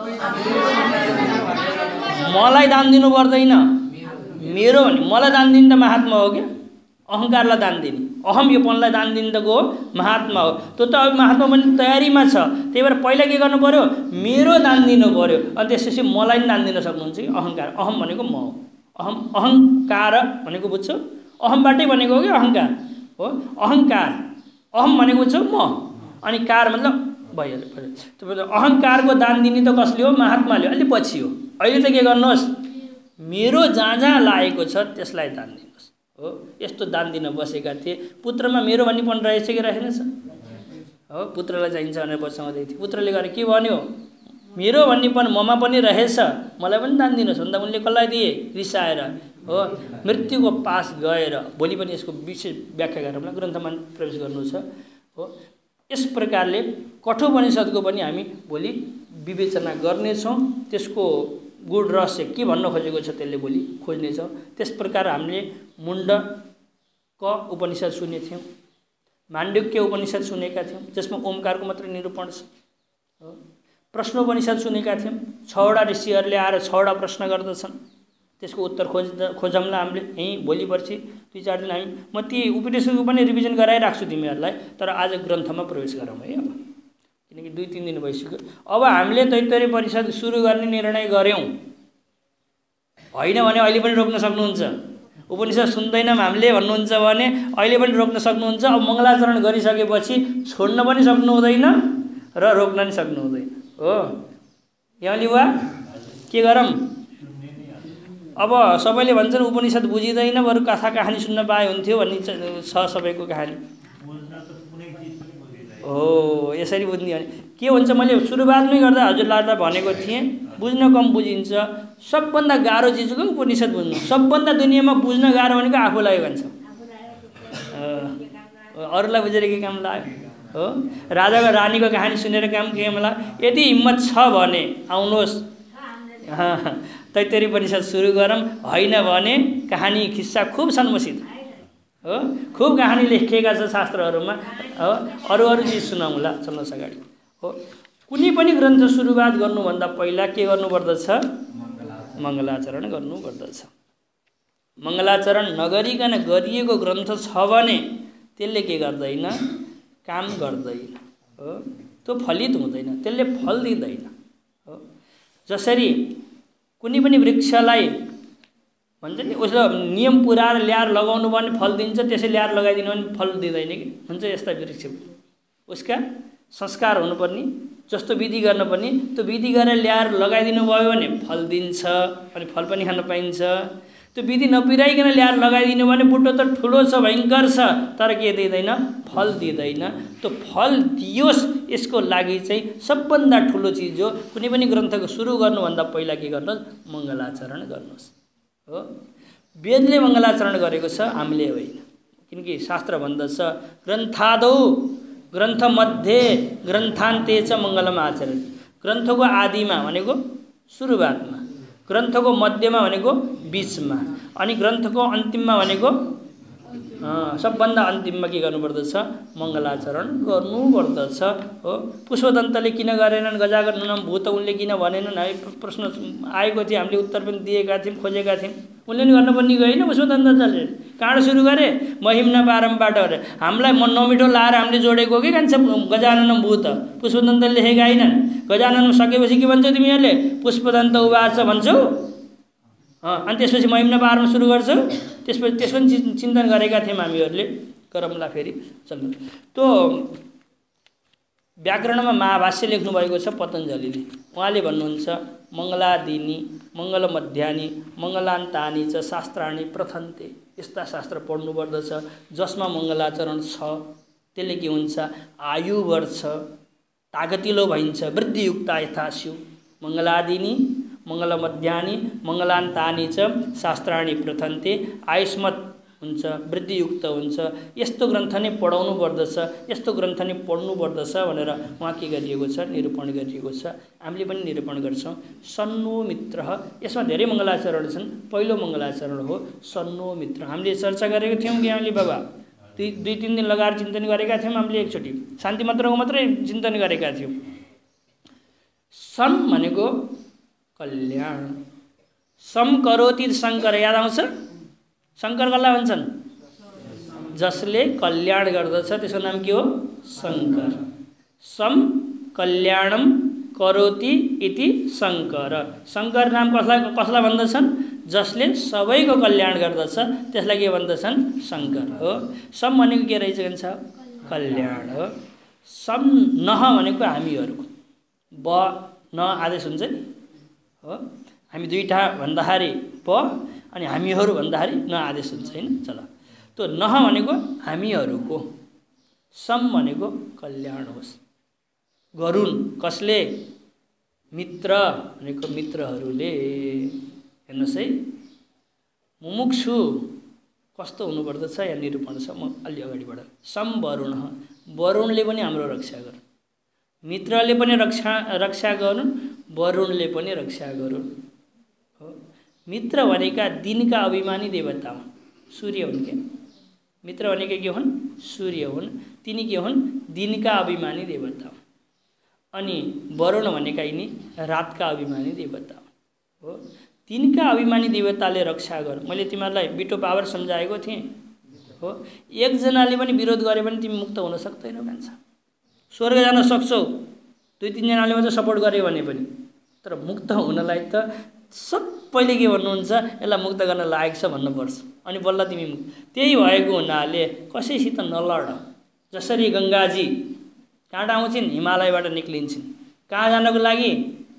मलाई दान दिनु पर्दैन, मेरो भने मलाई दान दिनु त महात्मा हो क्या, अहङ्कारलाई दान दिने, अहम यो पनलाई दान दिनु त को महात्मा हो। त्यो त अब महात्मा पनि तयारीमा छ। त्यही भएर पहिला के गर्नु पर्यो, मेरो दान दिनु पर्यो, अनि त्यसपछि मलाई पनि दान दिन सक्नुहुन्छ कि। अहङ्कार, अहम भनेको म हो, अहङ्कार भनेको बुझ्छौ, अहमबाटै भनेको हो कि अहङ्कार हो। अहङ्कार, अहम भनेको बुझ्छौ म, अनि कार मतलब भइहाल्यो। अहङ्कारको दान दिने त कसले हो, महात्माले, अलि पछि हो। अहिले त के गर्नुहोस्, मेरो जहाँ जहाँ लागेको छ त्यसलाई दान दिनुहोस् हो। यस्तो दान दिन बसेका थिए। पुत्रमा मेरो भन्ने पनि रहेछ कि रहेनछ हो, पुत्रलाई चाहिन्छ भनेर बचाउँदै थिए। पुत्रले गरे के भन्यो, मेरो भन्ने पनि ममा पनि रहेछ, मलाई पनि दान दिनुहोस् भन्दा उनले कसलाई दिए, रिसाएर हो। मृत्युको पास गएर भोलि पनि यसको विशेष व्याख्या गरेर ग्रन्थमा प्रवेश गर्नु छ हो। यस प्रकारले कठोपनिषदको पनि हामी भोलि विवेचना गर्नेछौँ। त्यसको गुण रहस्य के भन्न खोजेको छ त्यसले भोलि खोज्नेछौँ। त्यस प्रकार हामीले मुण्डक उपनिषद सुनेका थियौँ, माण्डुक्य उपनिषद सुनेका थियौँ जसमा ओमकारको मात्र निरूपण छ। प्रश्नोपनिषद सुनेका थियौँ, 6वटा ऋषिहरूले आएर 6वटा प्रश्न गर्दछन्, त्यसको उत्तर खोजौँला हामीले यहीँ भोलि पर्सि 2-4 दिन। हामी म ती उपनिषदको पनि रिभिजन गराइराख्छु तिमीहरूलाई, तर आज ग्रन्थमा प्रवेश गरौँ है। अब किनकि 2-3 दिन भइसक्यो। अब हामीले तैत्तरीय परिषद सुरु गर्ने निर्णय गऱ्यौँ, होइन भने अहिले पनि रोक्न सक्नुहुन्छ। उपनिषद सुन्दैनौँ हामीले भन्नुहुन्छ भने अहिले पनि रोक्न सक्नुहुन्छ। अब मङ्गलाचरण गरिसकेपछि छोड्न पनि सक्नु हुँदैन र रोक्न पनि सक्नु हुँदैन हो। यहाँ लिवा के गरौँ, अब सबैले भन्छन् उपनिषद बुझिँदैन, बरु कथा कहानी सुन्न पाए हुन्थ्यो भन्ने छ सबैको कहानी हो। यसरी बुझ्ने भने के हुन्छ, मैले सुरुवातमै गर्दा हजुरलाई भनेको थिएँ, बुझ्न कम बुझिन्छ। सबभन्दा गाह्रो चिजको उपनिषद बुझ्नु। सबभन्दा दुनियाँमा बुझ्न गाह्रो भनेको आफूलाई भन्छ, अरूलाई बुझेर के काम लाग्यो हो। राजाको रानीको कहानी सुनेर काम के लाग्यो। यदि हिम्मत छ भने आउनुहोस्, तैत्तरीय उपनिषद सुरु गरौँ, होइन भने कहानी खिस्सा खुब छन् मसित हो। खूब कहानी लेखिएका छ शास्त्रहरूमा हो। अरू चिज सुनाउँला चल्नुहोस् अगाडि हो। कुनै पनि ग्रन्थ सुरुवात गर्नुभन्दा पहिला के गर्नुपर्दछ? मङ्गलाचरण गर्नुपर्दछ। मङ्गलाचरण नगरिकन गरिएको ग्रन्थ छ भने त्यसले के गर्दैन? काम गर्दैन हो। त्यो फलित हुँदैन, त्यसले फल दिँदैन हो। जसरी कुनै पनि वृक्षलाई भन्छ नि उसले नियम पुऱ्याएर ल्याएर लगाउनु भने फल दिन्छ, त्यसै ल्याएर लगाइदिनु भने फल दिँदैन कि हुन्छ। यस्ता वृक्ष उसका संस्कार हुनुपर्ने, जस्तो विधि गर्नुपर्ने त्यो विधि गरेर ल्याएर लगाइदिनु भयो भने फल दिन्छ अनि फल पनि खान पाइन्छ। त्यो विधि नपुर्याइकन ल्याएर लगाइदिनु भने बुट्टो त ठुलो छ, भयङ्कर छ, तर के दिँदैन? फल दिँदैन। त्यो फल दियोस् यसको लागि चाहिँ सबभन्दा ठुलो चिज हो कुनै पनि ग्रन्थको सुरु गर्नुभन्दा पहिला के गर्नुहोस्? मङ्गलाचरण गर्नुहोस् हो। वेदले मङ्गलाचरण गरेको छ, हामीले होइन। किनकि शास्त्र भन्दछ ग्रन्थादौ ग्रन्थमध्ये ग्रन्थान्ते च मङ्गलम आचरण। ग्रन्थको आदिमा भनेको सुरुवातमा, ग्रन्थको मध्यमा भनेको बिचमा, अनि ग्रन्थको अन्तिममा भनेको सबभन्दा अन्तिममा के गर्नुपर्दछ? मङ्गलाचरण गर्नुपर्दछ हो। पुष्पदन्तले किन गरेनन् गजाननं भूत उनले किन भनेनन्? हामी प्रश्न आएको थियो, हामीले उत्तर पनि दिएका थियौँ, खोजेका थियौँ। उनले नि गर्नुपर्ने गएन पुष्पदन्तले? कहाँ सुरु गरे? महिम्ना पारमबाट गरे। हामीलाई नमिठो लाएर हामीले जोडेको के कान्छ गजाननं भूत? पुष्पदन्तले लेखेका होइनन्। गजानन सकेपछि के भन्छौ तिमीहरूले? पुष्पदन्त उवाच भन्छौ अनि त्यसपछि महिम्ना पारमा सुरु गर्छौ। त्यसपछि त्यसको चिन्तन गरेका थियौँ हामीहरूले। गरौँला फेरि चल्नु। त्यो व्याकरणमा महाभाष्य लेख्नुभएको छ पतञ्जलिले। उहाँले भन्नुहुन्छ मङ्गलादिनी मङ्गलमध्यानि मङ्गलान्तानि च शास्त्राणि प्रथन्ते। यस्ता शास्त्र पढ्नुपर्दछ जसमा मङ्गलाचरण छ। त्यसले के हुन्छ? आयु बढ्छ, तागतिलो भइन्छ, वृद्धियुक्ता यथा स्यु। मङ्गलादिनी मङ्गलमध्यानि मङ्गलान्तानि च शास्त्राणि प्रथन्ते। आयुष्मत हुन्छ, वृद्धियुक्त हुन्छ। यस्तो ग्रन्थ नै पढाउनु पर्दछ, यस्तो ग्रन्थ नै पढ्नु पर्दछ भनेर उहाँ के गरिएको छ? निरूपण गरिएको छ। हामीले पनि निरूपण गर्छौँ। सन्नो मित्र, यसमा धेरै मङ्गलाचरण छन्। पहिलो मङ्गलाचरण हो सन्नो मित्र। हामीले चर्चा गरेको थियौँ कि हामीले बाबा दुई तिन दिन लगाएर चिन्तन गरेका थियौँ। हामीले एकचोटि शान्ति मन्त्रको मात्रै चिन्तन गरेका थियौँ। सन् भनेको कल्याण। सम करोति शङ्कर, याद आउँछ? शङ्कर कसलाई भन्छन्? जसले कल्याण गर्दछ त्यसको नाम के हो? शङ्कर। सम कल्याणम करोति इति शङ्कर। शङ्कर नाम कसलाई भन्दछन्? जसले सबैको कल्याण गर्दछ त्यसलाई के भन्दछन्? शङ्कर हो। सम भनेको के रहेछ भन्छ? कल्याण हो। सम नह भनेको हामीहरूको, ब न आदेश हुन्छ नि हो। हामी दुईटा भन्दाखेरि प अनि हामीहरू भन्दाखेरि न आदेश हुन्छ होइन। चल, त्यो नह भनेको हामीहरूको, सम भनेको कल्याण होस्। गरुन् कसले? मित्र भनेको मित्रहरूले। हेर्नुहोस् है, मुमुक्षु कस्तो हुनुपर्दछ यहाँ निरूपण छ। म अलि अगाडि बढ। सम वरुण, वरुणले पनि हाम्रो रक्षा गरून्। मित्रले पनि रक्षा गरून्, वरुणले पनि रक्षा गरून् हो। मित्र भनेका दिनका अभिमानी देवता हुन्, सूर्य हुन् के? मित्र भनेका के हुन्? सूर्य हुन्। तिनी के हुन्? दिनका अभिमानी देवता हुन्। अनि वरुण भनेका यिनी रातका अभिमानी देवता हुन् हो। तिनका अभिमानी देवताले रक्षा गर। मैले तिमीहरूलाई बिटो पावर सम्झाएको थिएँ हो। एकजनाले पनि विरोध गरे भने तिमी मुक्त हुन सक्दैनौ भन्छ। स्वर्ग जान सक्छौ दुई तीनजनाले मात्रै सपोर्ट गरे भने पनि, तर मुक्त हुनलाई त सबैले के भन्नुहुन्छ? यसलाई मुक्त गर्न लायक छ भन्नुपर्छ, अनि बल्ल तिमी मुक्त। त्यही भएको हुनाले कसैसित नलड। जसरी गङ्गाजी कहाँबाट आउँछिन्? हिमालयबाट निक्लिन्छन्। कहाँ जानको लागि?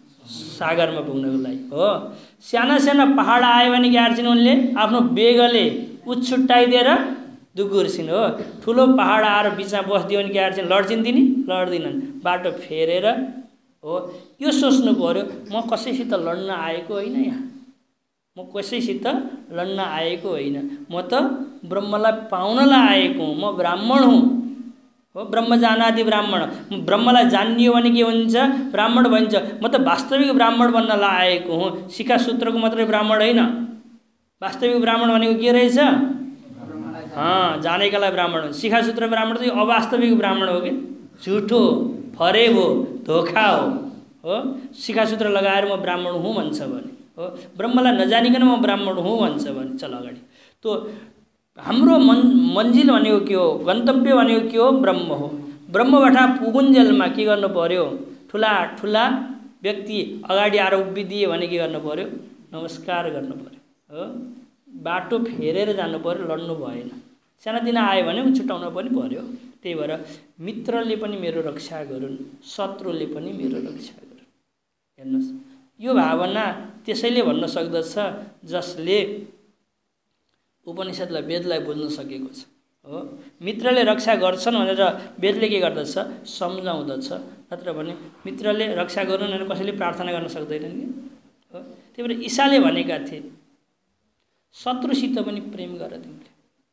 सागरमा पुग्नको लागि हो। साना साना पहाड आयो भने के गर्छिन् उनले? आफ्नो वेगले उछुट्टाइदिएर दुगुर्छिन् हो। ठुलो पहाड आएर बिचमा बस्दियो भने के गर्छिन्? लड्छिन् तिनी? लड्दिनन्। बाटो फेरेर हो। यो सोच्नु पर्यो, म कसैसित लड्न आएको होइन यहाँ, म कसैसित लड्न आएको होइन, म त ब्रह्मलाई पाउनलाई आएको हुँ। म ब्राह्मण हुँ हो। ब्रह्म जानादि ब्राह्मण। ब्रह्मलाई जानियो भने के हुन्छ? ब्राह्मण भन्छ। म त वास्तविक ब्राह्मण बन्नलाई आएको हुँ। शिखा सूत्रको मात्रै ब्राह्मण होइन। वास्तविक ब्राह्मण भनेको के रहेछ? जानेकालाई ब्राह्मण हो। शिखासूत्र ब्राह्मण चाहिँ अवास्तविक ब्राह्मण हो कि झुठो फरेब हो, धोखा हो। शिखासूत्र लगाएर म ब्राह्मण हुँ भन्छ भने हो, ब्रह्मलाई नजानिकन म ब्राह्मण हुँ भन्छ भने चल अगाडि। तो हाम्रो मन्जिल भनेको के हो, गन्तव्य भनेको के हो, ब्रह्म हो। ब्रह्मबाट पुगुन्जेलमा के गर्नु पर्यो, ठुला ठुला व्यक्ति अगाडि आएर उभिदिए भने के गर्नु पर्यो, नमस्कार गर्नु पर्यो हो। बाटो फेरेर जानु पर्यो, लड्नु भएन। सानातिना आयो भने छुटाउन पनि पर्यो। त्यही भएर मित्रले पनि मेरो रक्षा गरून्, शत्रुले पनि मेरो रक्षा गरून्। हेर्नुहोस्, यो भावना त्यसैले भन्न सक्दछ जसले उपनिषद्लाई वेदलाई बुझ्न सकेको छ हो। मित्रले रक्षा गर्छन् भनेर वेदले के गर्दछ, सम्झाउँदछ। नत्र भने मित्रले रक्षा गर्नु भनेर कसैले प्रार्थना गर्न सक्दैनन् कि हो। त्यही भएर ईसाले भनेका थिए शत्रुसित पनि प्रेम गर, तिमीले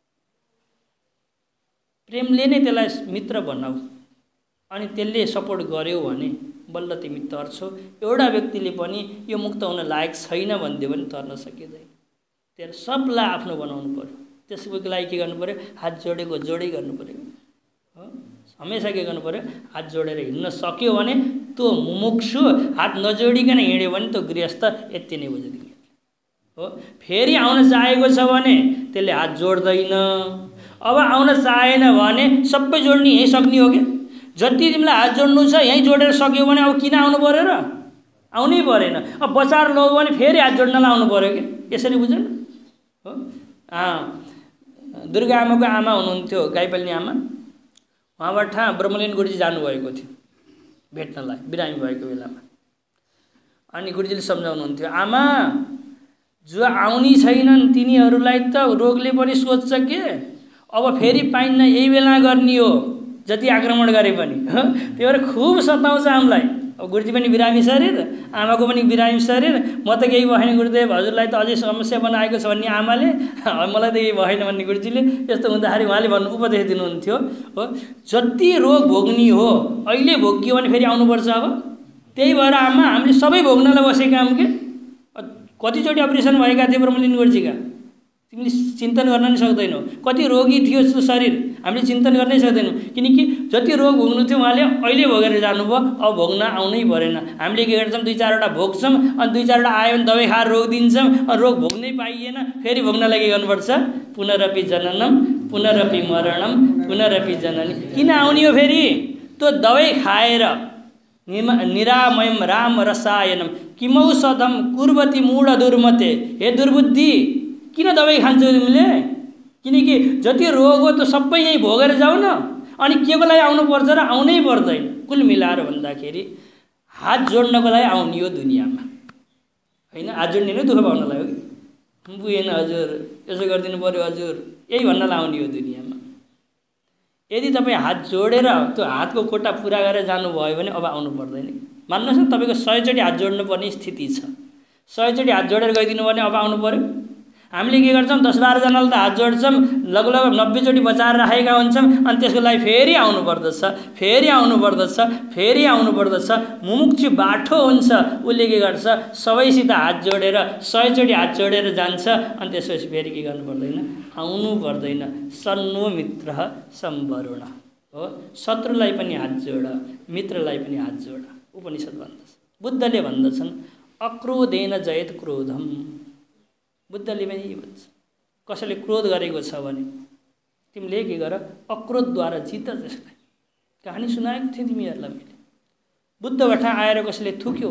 प्रेमले नै त्यसलाई मित्र बनाऊ, अनि त्यसले सपोर्ट गर्यो भने बल्ल तिमी तर्छौ। एउटा व्यक्तिले पनि यो मुक्त हुन लायक छैन भनिदियो भने तर्न सकिँदैन। त्यही सबलाई आफ्नो बनाउनु पर्यो। त्यसको लागि के गर्नु पर्यो, हात जोडेको जोडै गर्नु पर्यो हो। हमेसा के गर्नु पर्यो, हात जोडेर हिँड्न सक्यो भने त्यो मुमुक्षु, हात नजोडिकन हिँड्यो भने त्यो गृहस्थ। यति नै बुझ्यो हो। फेरि आउन चाहेको छ भने त्यसले हात जोड्दैन। अब आउन चाहेन भने सबै जोड्ने यहीँ सक्ने हो कि। जति तिमीलाई हात जोड्नु छ यहीँ जोडेर सक्यो भने अब किन आउनु पर्यो र, आउनै परेन। अब बचार लौ भने फेरि हात जोड्नलाई आउनु पर्यो कि। यसरी बुझ्नु हो। दुर्गा आमाको आमा हुनुहुन्थ्यो, गाईपाल्ने आमा। उहाँबाट ब्रह्मलीन गुरुजी जानुभएको थियो भेट्नलाई बिरामी भएको बेलामा। अनि गुरुजीले सम्झाउनुहुन्थ्यो, आमा जो आउने छैनन् तिनीहरूलाई त रोगले पनि सोध्छ के, अब फेरि पाइन्न यही बेला गर्ने हो जति आक्रमण गरे पनि। त्यही भएर खुब सताउँछ हामीलाई। अब गुरुजी पनि बिरामी शरीर, आमाको पनि बिरामी शरीर। म त केही भएन गुरुदेव, हजुरलाई त अझै समस्या बनाएको छ भन्ने आमाले, मलाई त केही भएन भन्ने गुरुजीले। यस्तो हुँदाखेरि उहाँले उपदेश दिनुहुन्थ्यो हो, जति रोग भोग्ने हो अहिले भोगियो भने फेरि आउनुपर्छ। अब त्यही भएर आमा हामीले सबै भोग्नलाई बसेका हौँ के। कतिचोटि अपरेसन भएका थिए ब्रह्मलीन गुरुजीका, तिमीले चिन्तन गर्न नै सक्दैनौ। कति रोगी थियो त्यो शरीर, हामीले चिन्तन गर्नै सक्दैनौँ। किनकि जति रोग भोग्नु थियो उहाँले अहिले भोगेर जानुभयो, अब भोग्न आउनै परेन। हामीले के गर्छौँ, 2-4वटा भोग्छौँ, अनि 2-4वटा आयो भने दबाई खाएर रोग दिन्छौँ, अनि रोग भोग्नै पाइएन। फेरि भोग्नलाई के गर्नुपर्छ, पुनरपि जननम पुनरपि मरणम पुनरपि जननी। किन आउने हो फेरि, त्यो दबाई खाएर निरामयम राम रसायनम किमौषधम कुर्वती मूढ दुर्मते। हे दुर्बुद्धि, किन दबाई खान्छौ तिमीले? किनकि जति रोग हो त्यो सबै यहीँ भोगेर जाऊ न। अनि के को लागि आउनुपर्छ र, आउनै पर्दैन। कुल मिलाएर भन्दाखेरि हात जोड्नको लागि आउने हो दुनियाँमा होइन, हात जोड्ने नै दुःख पाउनलाई हो कि। बुझेन हजुर, यसो गरिदिनु पर्यो हजुर, यही भन्नलाई आउने हो दुनियाँमा। यदि तपाईँ हात जोडेर त्यो हातको कोटा पुरा गरेर जानुभयो भने अब आउनु पर्दैन। मान्नुहोस् न, तपाईँको 100 चोटि हात जोड्नुपर्ने स्थिति छ, 100 चोटि हात जोडेर गइदिनु भने अब आउनु पर्यो। हामीले के गर्छौँ, 10-12 जनालाई त हात जोड्छौँ, लगभग 90 चोटि बचाएर राखेका हुन्छौँ। अनि त्यसको लागि फेरि आउनु पर्दछ, फेरि आउनु पर्दछ, फेरि आउनु पर्दछ। मुमुक्षु बाठो हुन्छ, उसले के गर्छ, सबैसित हात जोडेर 100 चोटि हात जोडेर जान्छ। अनि त्यसपछि फेरि के गर्नु पर्दैन, आउनु पर्दैन। सन्नो मित्र सम्वरुण हो। शत्रुलाई पनि हात जोड, मित्रलाई पनि हात जोड, उपनिषद भन्दछ। बुद्धले भन्दछन्, अक्रोधेन जयत क्रोधम। बुद्धले पनि यही भन्छ, कसैले क्रोध गरेको छ भने तिमीले के गर, अक्रोधद्वारा जित त्यसलाई। कहानी सुनाएको थिएँ तिमीहरूलाई मैले। बुद्धबाट आएर कसैले थुक्यो,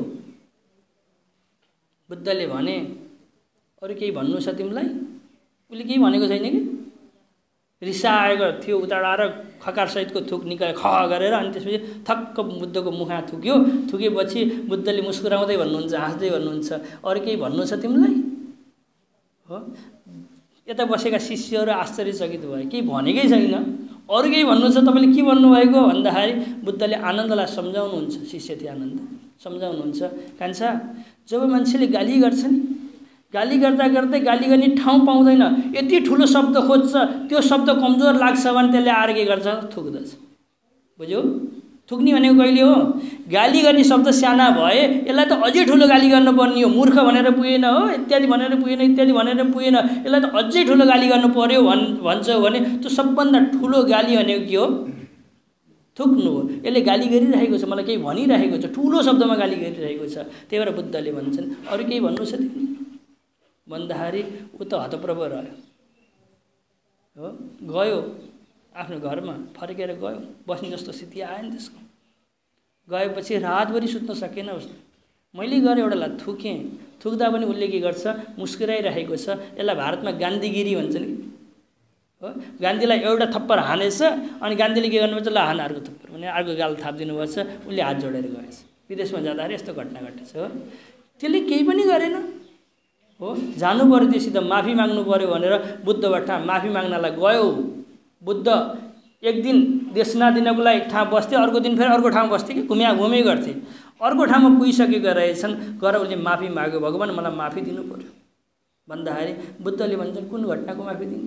बुद्धले भने अरू केही भन्नु छ तिमीलाई? उसले केही भनेको छैन कि। रिसाएको थियो, उताबाट आएर खकारसहितको थुक निकाल्यो ख गरेर। अनि त्यसपछि थक्क बुद्धको मुखमा थुक्यो। थुकेपछि बुद्धले मुस्कुराउँदै भन्नुहुन्छ, हाँस्दै भन्नुहुन्छ, अरू केही भन्नु छ तिमीलाई हो। यता बसेका शिष्यहरू आश्चर्यचकित भए, केही भनेकै छैन, अरू केही भन्नु छ, तपाईँले के भन्नुभएको भन्दाखेरि बुद्धले आनन्दलाई सम्झाउनुहुन्छ। शिष्य थिए आनन्द, सम्झाउनुहुन्छ, कान्छा जब मान्छेले गाली गर्छ नि, गाली गर्दा गर्दै गाली गर्ने ठाउँ पाउँदैन, यति ठुलो शब्द खोज्छ, त्यो शब्द कमजोर लाग्छ भने त्यसले आएर के गर्छ, थुक्दछ। बुझ्यौ? थुक्ने भनेको कहिले हो? गाली गर्ने शब्द साना भए यसलाई त अझै ठुलो गाली गर्नुपर्ने हो। मूर्ख भनेर पुगेन हो, इत्यादि भनेर पुगेन, इत्यादि भनेर पुगेन, यसलाई त अझै ठुलो गाली गर्नु पर्यो भन्छ भने त्यो सबभन्दा ठुलो गाली भनेको के हो? थुक्नु हो। यसले गाली गरिरहेको छ, मलाई केही भनिरहेको छ, ठुलो शब्दमा गाली गरिरहेको छ। त्यही भएर बुद्धले भन्छन् अरू केही भन्नु छ तिमी भन्दाखेरि ऊ त हतप्रभ रह्यो हो, गयो आफ्नो घरमा, फर्केर गयो, बस्ने जस्तो स्थिति आएन त्यसको। गएपछि रातभरि सुत्न सकेन उसले। मैले गएर एउटालाई थुकेँ, थुक्दा पनि उसले के गर्छ? मुस्कुराइरहेको छ। यसलाई भारतमा गान्धीगिरी भन्छन् कि हो। गान्धीलाई एउटा थप्पड हानेछ अनि गान्धीले के गर्नुपर्छ? ल हान अर्को थप्पड भने अर्को गाल थापिदिनुपर्छ। उसले हात जोडेर गएछ। विदेशमा जाँदाखेरि यस्तो घटना घटेछ हो। त्यसले केही पनि गरेन हो। जानु पर्यो त्योसित माफी माग्नु पर्यो भनेर बुद्धबाट माफी माग्नलाई गयो। बुद्ध एक दिन देशना दिनको लागि एक ठाउँ बस्थे, अर्को दिन फेरि अर्को ठाउँ बस्थे कि घुमे गर्थे। अर्को ठाउँमा पुगिसकेका रहेछन्, गएर उसले माफी माग्यो, भगवान् मलाई माफी दिनु पर्यो भन्दाखेरि बुद्धले भन्छन् कुन घटनाको माफी दिने?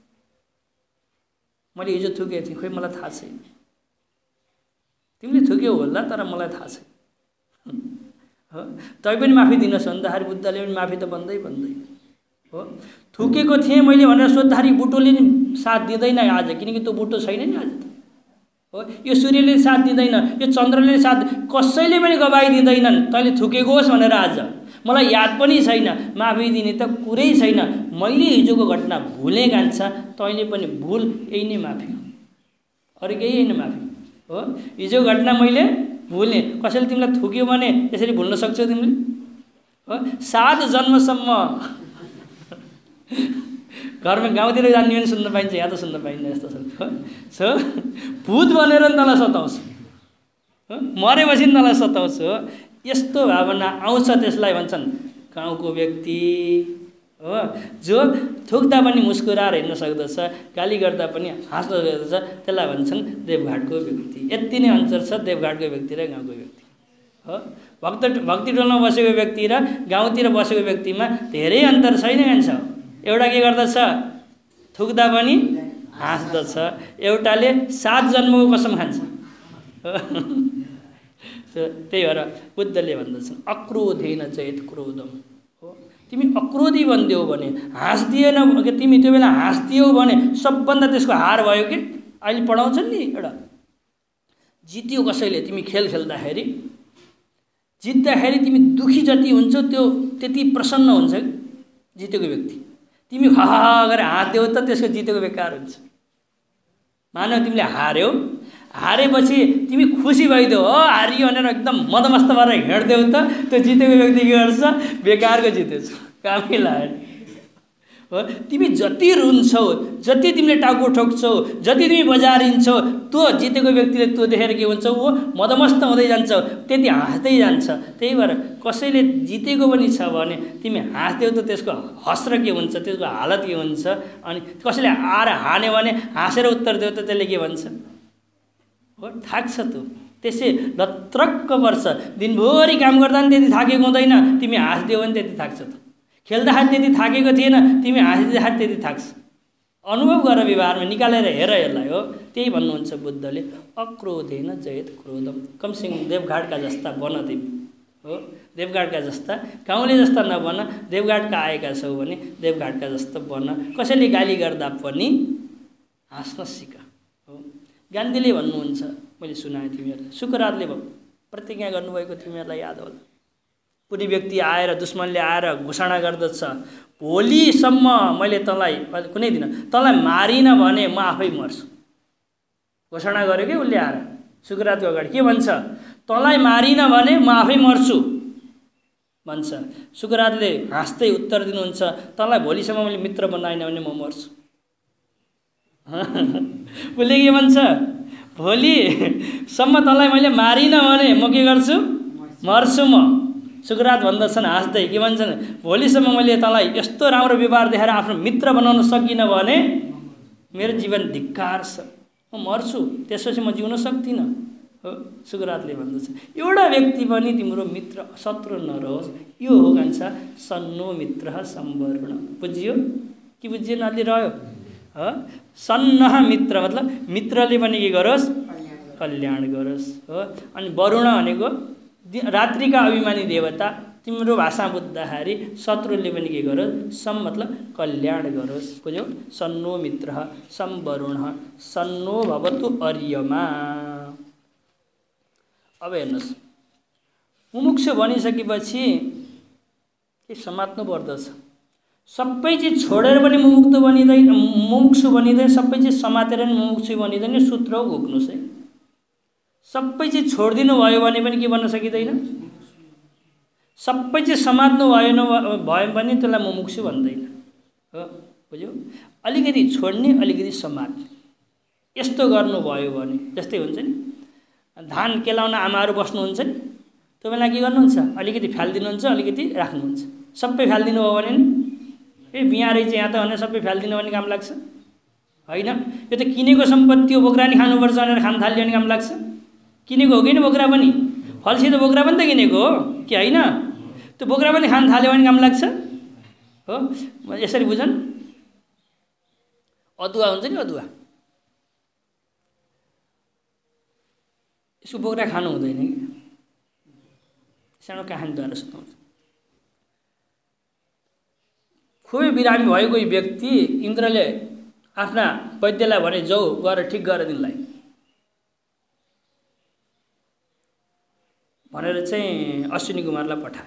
मैले हिजो थुकेको थिएँ, खोइ मलाई थाहा छैन। तिमीले थुक्यौ होला तर मलाई थाहा छैन हो। तै पनि माफी दिनुहोस् भन्दाखेरि बुद्धले पनि माफी त भन्दैन हो। थुकेको थिएँ मैले भनेर सोद्धाखेरि बुटोले नि साथ दिँदैन आज, किनकि त्यो बुटो छैन नि आज त हो। यो सूर्यले साथ दिँदैन, यो चन्द्रले साथ, कसैले पनि गवाई दिँदैनन् तैँले थुकेको होस् भनेर। आज मलाई याद पनि छैन, माफी दिने त कुरै छैन। मैले हिजोको घटना भुलेँ कान्छ, तैँले पनि भुल, यही नै माफी हो, अरू केही होइन माफी हो। हिजो घटना मैले भुलेँ, कसैले तिमीलाई थुक्यो भने यसरी भुल्न सक्छौ तिमीले हो? 7 जन्मसम्म घरमा गाउँतिर जाने पनि सुन्न पाइन्छ, यहाँ त सुन्न पाइन्न यस्तो छ। भूत भनेर नि तँलाई सताउँछु हो, मरेपछि नि तँलाई सताउँछु हो। यस्तो भावना आउँछ, त्यसलाई भन्छन् गाउँको व्यक्ति हो, जो थुक्दा पनि मुस्कुराएर हिँड्न सक्दछ, गाली गर्दा पनि हाँस्न सक्दछ, त्यसलाई भन्छन् देवघाटको व्यक्ति। यति नै अन्तर छ देवघाटको व्यक्ति र गाउँको व्यक्ति हो। भक्ति टोलमा बसेको व्यक्ति र गाउँतिर बसेको व्यक्तिमा धेरै अन्तर छैन भन्छ। एउटा के गर्दछ? थुक्दा पनि हाँस्दछ, एउटाले 7 जन्मको कसम खान्छ। त्यही भएर बुद्धले भन्दछन् अक्रोधेन चेत क्रोधम हो। तिमी अक्रोधी बन्दियौ भने, हाँस्दिएन, तिमी त्यो बेला हाँस्दियौ भने सबभन्दा त्यसको हार भयो कि। अहिले पढाउँछन् नि एउटा, जित्यो कसैले, तिमी खेल खेल्दाखेरि जित्दाखेरि तिमी दुखी जति हुन्छौ त्यो त्यति प्रसन्न हुन्छ जितेको व्यक्ति। तिमी हा गरेर हाँस्यौ त त्यसको जितेको बेकार हुन्छ। मानव तिमीले हार्यौ, हारेपछि तिमी खुसी भइदेऊ हो, हारियो भनेर एकदम मदमस्त भएर हिँड्देऊ त त्यो जितेको व्यक्ति के गर्छ? बेकारको जितेछ, कामै लाग्यो हो। तिमी जति रुन्छौ, जति तिमीले टाउको ठोक्छौ, जति तिमी बजारिन्छौ, त्यो जितेको व्यक्तिले त्यो देखेर के हुन्छ? ऊ मदमस्त हुँदै जान्छ, त्यति हाँस्दै जान्छ। त्यही भएर कसैले जितेको पनि छ भने तिमी हाँस्देऊ त त्यसको हस्र के हुन्छ, त्यसको हालत के हुन्छ। अनि कसैले आएर हान्यो भने हाँसेर उत्तर देऊ त त्यसले के भन्छ हो? थाक्छ त्यो, त्यसै लत्रक्क पर्छ। दिनभरि काम गर्दा पनि त्यति थाकेको हुँदैन, तिमी हाँस्दियौ भने त्यति थाक्छ त। खेल्दाखेरि त्यति थाकेको थिएन, तिमी हाँस्दाखेरि त्यति थाक्छ। अनुभव गर, व्यवहारमा निकालेर हेर यसलाई हो। त्यही भन्नुहुन्छ बुद्धले अक्रोधेन जयेत क्रोधम। कमसिंह देवघाटका जस्ता बन तिमी हो, देवघाटका जस्ता, गाउँले जस्ता नबन। देवघाटका आएका छौ भने देवघाटका जस्तो बन। कसैले गाली गर्दा पनि हाँस्न सिक हो। गान्धीले भन्नुहुन्छ, मैले सुनाएँ तिमीहरूलाई, शुक्ररातले प्रतिज्ञा गर्नुभएको तिमीहरूलाई याद होला। कुनै व्यक्ति आएर, दुश्मनले आएर घोषणा गर्दछ भोलिसम्म मैले तँलाई, कुनै दिन तँलाई मारिन भने म आफै मर्छु। घोषणा गर्यो कि उसले आएर शुक्ररातको अगाडि के भन्छ? तँलाई मारिन भने म आफै मर्छु भन्छ। शुक्ररातले हाँस्दै उत्तर दिनुहुन्छ तँलाई भोलिसम्म मैले मित्र बनाइन भने म मर्छु। उसले के भन्छ? भोलिसम्म तँलाई मैले मारिन भने म के गर्छु? मर्छु म। शुक्ररात भन्दछन् हाँस्दै, के भन्छन्? भोलिसम्म मैले तँलाई यस्तो राम्रो व्यवहार देखाएर आफ्नो मित्र बनाउन सकिनँ भने मेरो जीवन धिक्कार छ, म मर्छु, त्यसपछि म जिउन सक्दिनँ हो। शुक्ररातले भन्दछ एउटा व्यक्ति पनि तिम्रो मित्र शत्रु नरहोस्, यो हो कान्छा सन्नो मित्र सम्वर्ण। बुझियो कि बुझिएन? अलि रह्यो। सन्नह मित्र मतलब मित्रले पनि के गरोस्? कल्याण गरोस् हो। अनि वरुण भनेको रात्रिका अभिमानी देवता, तिम्रो भाषा बुझ्दाखेरि शत्रुले पनि के गरोस्, सम मतलब कल्याण गरोस्, बुझ्यौ। सन्नो मित्रः सं वरुणः सन्नो भवतु अर्यमा। अब हेर्नुहोस्, मुमुक्षु बनिसकेपछि के समात्नु पर्दछ। सबै चिज छोडेर पनि मुमुक्षु बनिँदैन, सबै चिज समातेर पनि मुमुक्षु बनिँदैन। सूत्र हो, घोक्नुहोस् है। सबै चिज छोडिदिनु भयो भने पनि के बन्न सकिँदैन, सबै चिज समात्नु भयो भने त्यसलाई मुमुक्षु भन्दैन हो, बुझ्यौ। अलिकति छोड्ने, अलिकति समात्ने, यस्तो गर्नुभयो भने जस्तै हुन्छ नि, धान केलाउन आमाहरू बस्नुहुन्छ नि, त्यो बेला के गर्नुहुन्छ, अलिकति फालिदिनुहुन्छ, अलिकति राख्नुहुन्छ। सबै फालिदिनु भयो भने नि बिहा रहेछ यहाँ त भनेर सबै फालिदिनु भने काम लाग्छ होइन। यो त किनेको सम्पत्ति हो, बोक्रा नि खानुपर्छ भनेर खान थाल्यो भने काम लाग्छ। किनेको हो कि बोक्रा पनि, फलसित बोक्रा पनि त किनेको हो कि होइन। त्यो बोक्रा पनि खान थाल्यो भने काम लाग्छ हो। यसरी बुझन्। अदुवा हुन्छ नि, अदुवा यसको बोक्रा खानु हुँदैन कि, सानो कहानीद्वारा सुनाउँछ। खुबै बिरामी भएको व्यक्ति इन्द्रले आफ्ना वैद्यलाई भने जाऊ गएर ठिक गरेर दिनलाई भनेर चाहिँ अश्विनी कुमारलाई पठाए।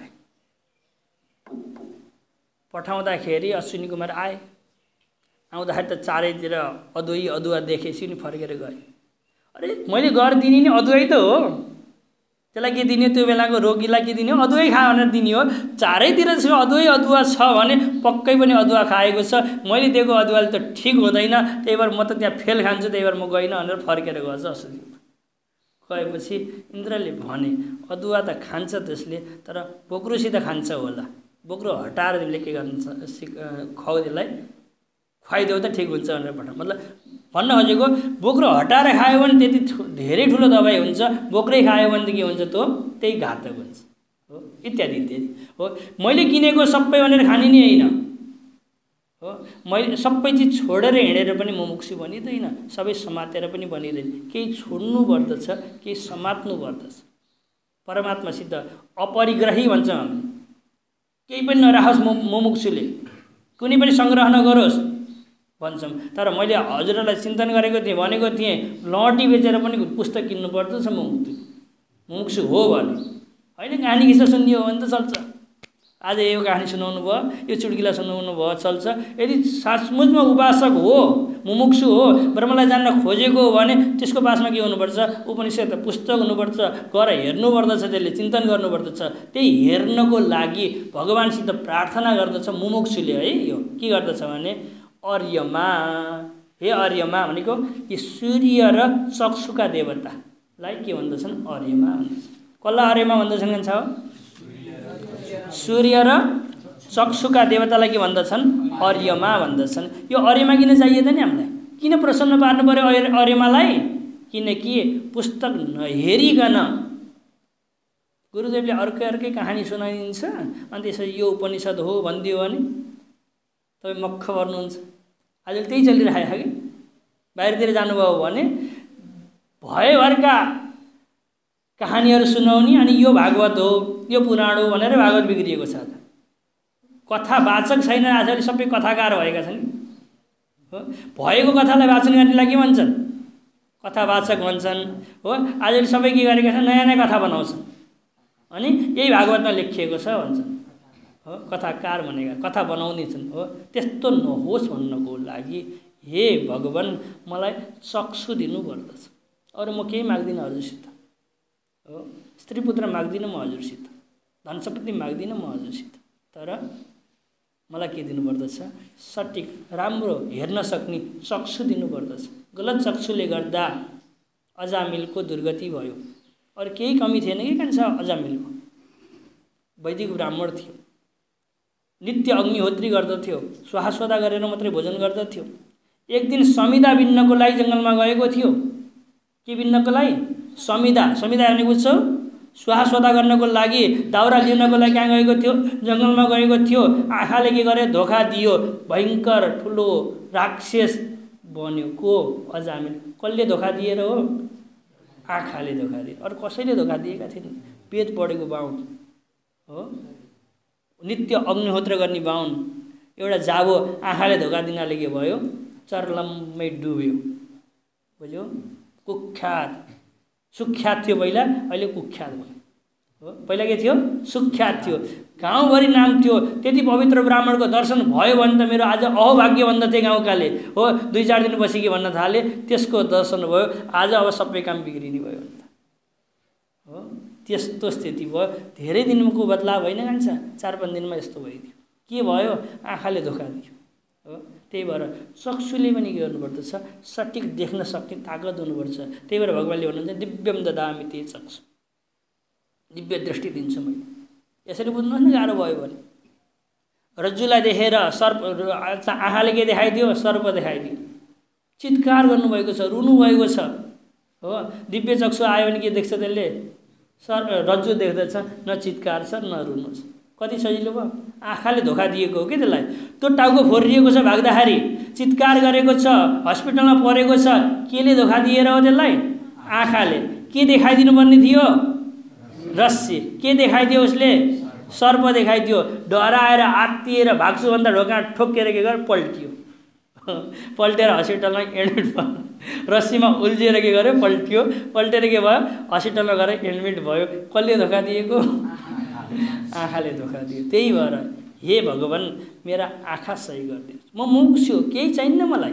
पठाउँदाखेरि अश्विनी कुमार आए। आउँदाखेरि त चारैतिर अदुवा देखेपछि नि फर्केर गए। अरे मैले गरिदिने नि अदुवै त हो, त्यसलाई के दिने, त्यो बेलाको रोगीलाई के दिने, अदुवै खा भनेर दिने हो। चारैतिर अदुवा छ भने पक्कै पनि अदुवा खाएको छ, मैले दिएको अदुवाले त ठिक हुँदैन, त्यही भएर म त त्यहाँ फेल खान्छु, त्यही भएर म गइनँ भनेर फर्केर गएछ अश्विनी। गएपछि इन्द्रले भने अदुवा त खान्छ त्यसले, तर बोक्रोसित खान्छ होला, बोक्रो हटाएर तिमीले के गर्नु खुवाउदेलाई खुवाइदेऊ त ठिक हुन्छ भनेर पठाऊ। मतलब भन्न खोजेको बोक्रो हटाएर खायो भने त्यति धेरै ठुलो दबाई हुन्छ, बोक्रै खायो भने त के हुन्छ, त्यो त्यही घातक हुन्छ हो, इत्यादि इत्यादि हो। मैले किनेको सबै भनेर खाने नि होइन हो। मैले सबै चिज छोडेर हिँडेर पनि मुमुक्षु बनिँदैन, सबै समातेर पनि बनिँदैन। केही छोड्नु पर्दछ, केही समात्नु पर्दछ। परमात्मासित अपरिग्रही भन्छौँ हामी, केही पनि नराखोस् मुमुक्षुले, कुनै पनि सङ्ग्रह नगरोस् भन्छौँ। तर मैले हजुरलाई चिन्तन गरेको थिएँ, भनेको थिएँ लटी बेचेर पनि पुस्तक किन्नु पर्दछ मुमुक्षु हो भने होइन। कहानी किस्सा सुन्ने हो भने त चल्छ। आज यो कहानी सुनाउनु भयो, यो चुड्किला सुनाउनु भयो, चल्छ। यदि साचमुचमा उपासक हो, मुमुक्षु हो, ब्रह्मलाई जान्न खोजेको हो भने त्यसको पासमा के हुनुपर्छ, उपनिषद पुस्तक हुनुपर्छ, गएर हेर्नुपर्दछ, त्यसले चिन्तन गर्नुपर्दछ। त्यही हेर्नको लागि भगवान्सित प्रार्थना गर्दछ मुमुक्षुले है। यो के गर्दछ भने अर्यमा, हे अर्यमा भनेको यो सूर्य र चक्षुका देवतालाई के भन्दछन्, अर्यमा भन्दछन्। कसलाई अर्यमा भन्दछन् भन्छ, सूर्य र चक्षुका देवतालाई के भन्दछन्, अर्यमा भन्दछन्। यो अर्यमा किन चाहिए त नि हामीलाई, किन प्रसन्न पार्नु पर्यो अर्यमालाई, किनकि पुस्तक नहेरिकन गुरुदेवले अर्कै कहानी सुनाइदिन्छ अनि त्यसरी यो उपनिषद हो भनिदियो भने तपाईँ मक्ख पर्नुहुन्छ। आजले त्यही चलिरहेको कि बाहिरतिर जानुभयो भने भयभरका कहानीहरू सुनाउने, अनि यो भागवत हो, यो पुराण हो भनेर भागवत बिग्रिएको छ। कथावाचक छैन, आजकल सबै कथाकार भएका छन् हो। भएको कथालाई वाचन गर्नेलाई के भन्छन्, कथावाचक भन्छन् हो। आजकल सबै के गरेका छन्, नयाँ नयाँ कथा बनाउँछन् अनि यही भागवतमा लेखिएको छ भन्छन् हो। कथाकार भनेका कथा बनाउने छन् हो। त्यस्तो नहोस् भन्नको लागि हे भगवान् मलाई चक्षु दिनु पर्दछ। अरू म केही माग्दिनँ हजुरसित हो, स्त्री पुत्र माग्दिनँ म हजुरसित, धन सम्पत्ति माग्दिनँ म हजुरसित, तर मलाई के दिनुपर्दछ, सटिक राम्रो हेर्न सक्ने चक्षु दिनुपर्दछ। गलत चक्षुले गर्दा अजामिलको दुर्गति भयो। अरू केही कमी थिएन कि कान्छ अजामिलको, वैदिक ब्राह्मण थियो, नित्य अग्निहोत्री गर्दथ्यो, स्वाहा गरेर मात्रै भोजन गर्दथ्यो। एक दिन समिधा बिन्नको लागि जङ्गलमा गएको थियो। के बिन्नको लागि, समिधा भनेको बुझ्छौ, स्वाहा गर्नको लागि, दाउरा लिनको लागि कहाँ गएको थियो, जङ्गलमा गएको थियो। आँखाले के गरे, धोका दियो, भयङ्कर ठुलो राक्षस बन्यो। को, अजामिल। कसले धोका दिएर हो, आँखाले धोका दिए। अरू कसैले धोका दिएका थिएन। वेद पढेको बाहुन हो, नित्य अग्निहोत्र गर्ने बाहुन, एउटा जाबो आँखाले धोका दिनाले के भयो, चर्लम्मै डुब्यो। बुझ्यो? कुख्यात सुख्यात थियो पहिला, अहिले कुख्यात भयो हो। पहिला के थियो? सुख्यात थियो, गाउँभरि नाम थियो। त्यति पवित्र ब्राह्मणको दर्शन भयो भने त मेरो आज अहोभाग्य भन्दथे गाउँकाले हो। 2-4 दिनपछि के भन्न थाले, त्यसको दर्शन भयो, आज अब सबै काम बिग्रिने भयो भन्दा हो। त्यस्तो स्थिति भयो। धेरै दिनको बदलाव होइन कान्छा, 4-5 दिनमा यस्तो भइदियो। के भयो? आँखाले धोका दियो हो। त्यही भएर चक्षुले पनि के गर्नुपर्दछ, सठिक देख्न सक्ने तागत हुनुपर्छ। त्यही भएर भगवान्ले भन्नुहुन्छ दिव्यम ददामि ते चक्षु, दिव्य दृष्टि दिन्छु मैले। यसरी बुझ्नुहोस् न, गाह्रो भयो भने। रज्जुलाई देखेर सर्प, आँखाले के देखाइदियो? सर्प देखाइदियो। चित्कार गर्नुभएको छ, रुनुभएको छ हो। दिव्य चक्षु आयो भने के देख्छ त्यसले? रज्जु देख्दछ, न चित्कार छ न रुनु छ। कति सजिलो भयो। आँखाले धोका दिएको हो कि त्यसलाई। त्यो टाउको फोरिएको छ भाग्दाखेरि, चित्कार गरेको छ, हस्पिटलमा परेको छ, केले धोका दिएर हो त्यसलाई? आँखाले। के देखाइदिनु पर्ने थियो? रस्सी। के देखाइदियो उसले? सर्प देखाइदियो। डराएर आत्तिएर भाग्छु भन्दा ढोका ठोकेर के गर्यो? पल्टियो। पल्टेर हस्पिटलमा एडमिट भयो। रस्सीमा उल्झिएर के गर्यो? पल्टियो। पल्टेर के भयो? हस्पिटलमा गएर एडमिट भयो। कसले धोका दिएको? आँखाले धोका दियो। त्यही भएर हे भगवान् मेरा आँखा सही गरिदिनुहोस्। म मुमुक्षु हो, केही चाहिन्न मलाई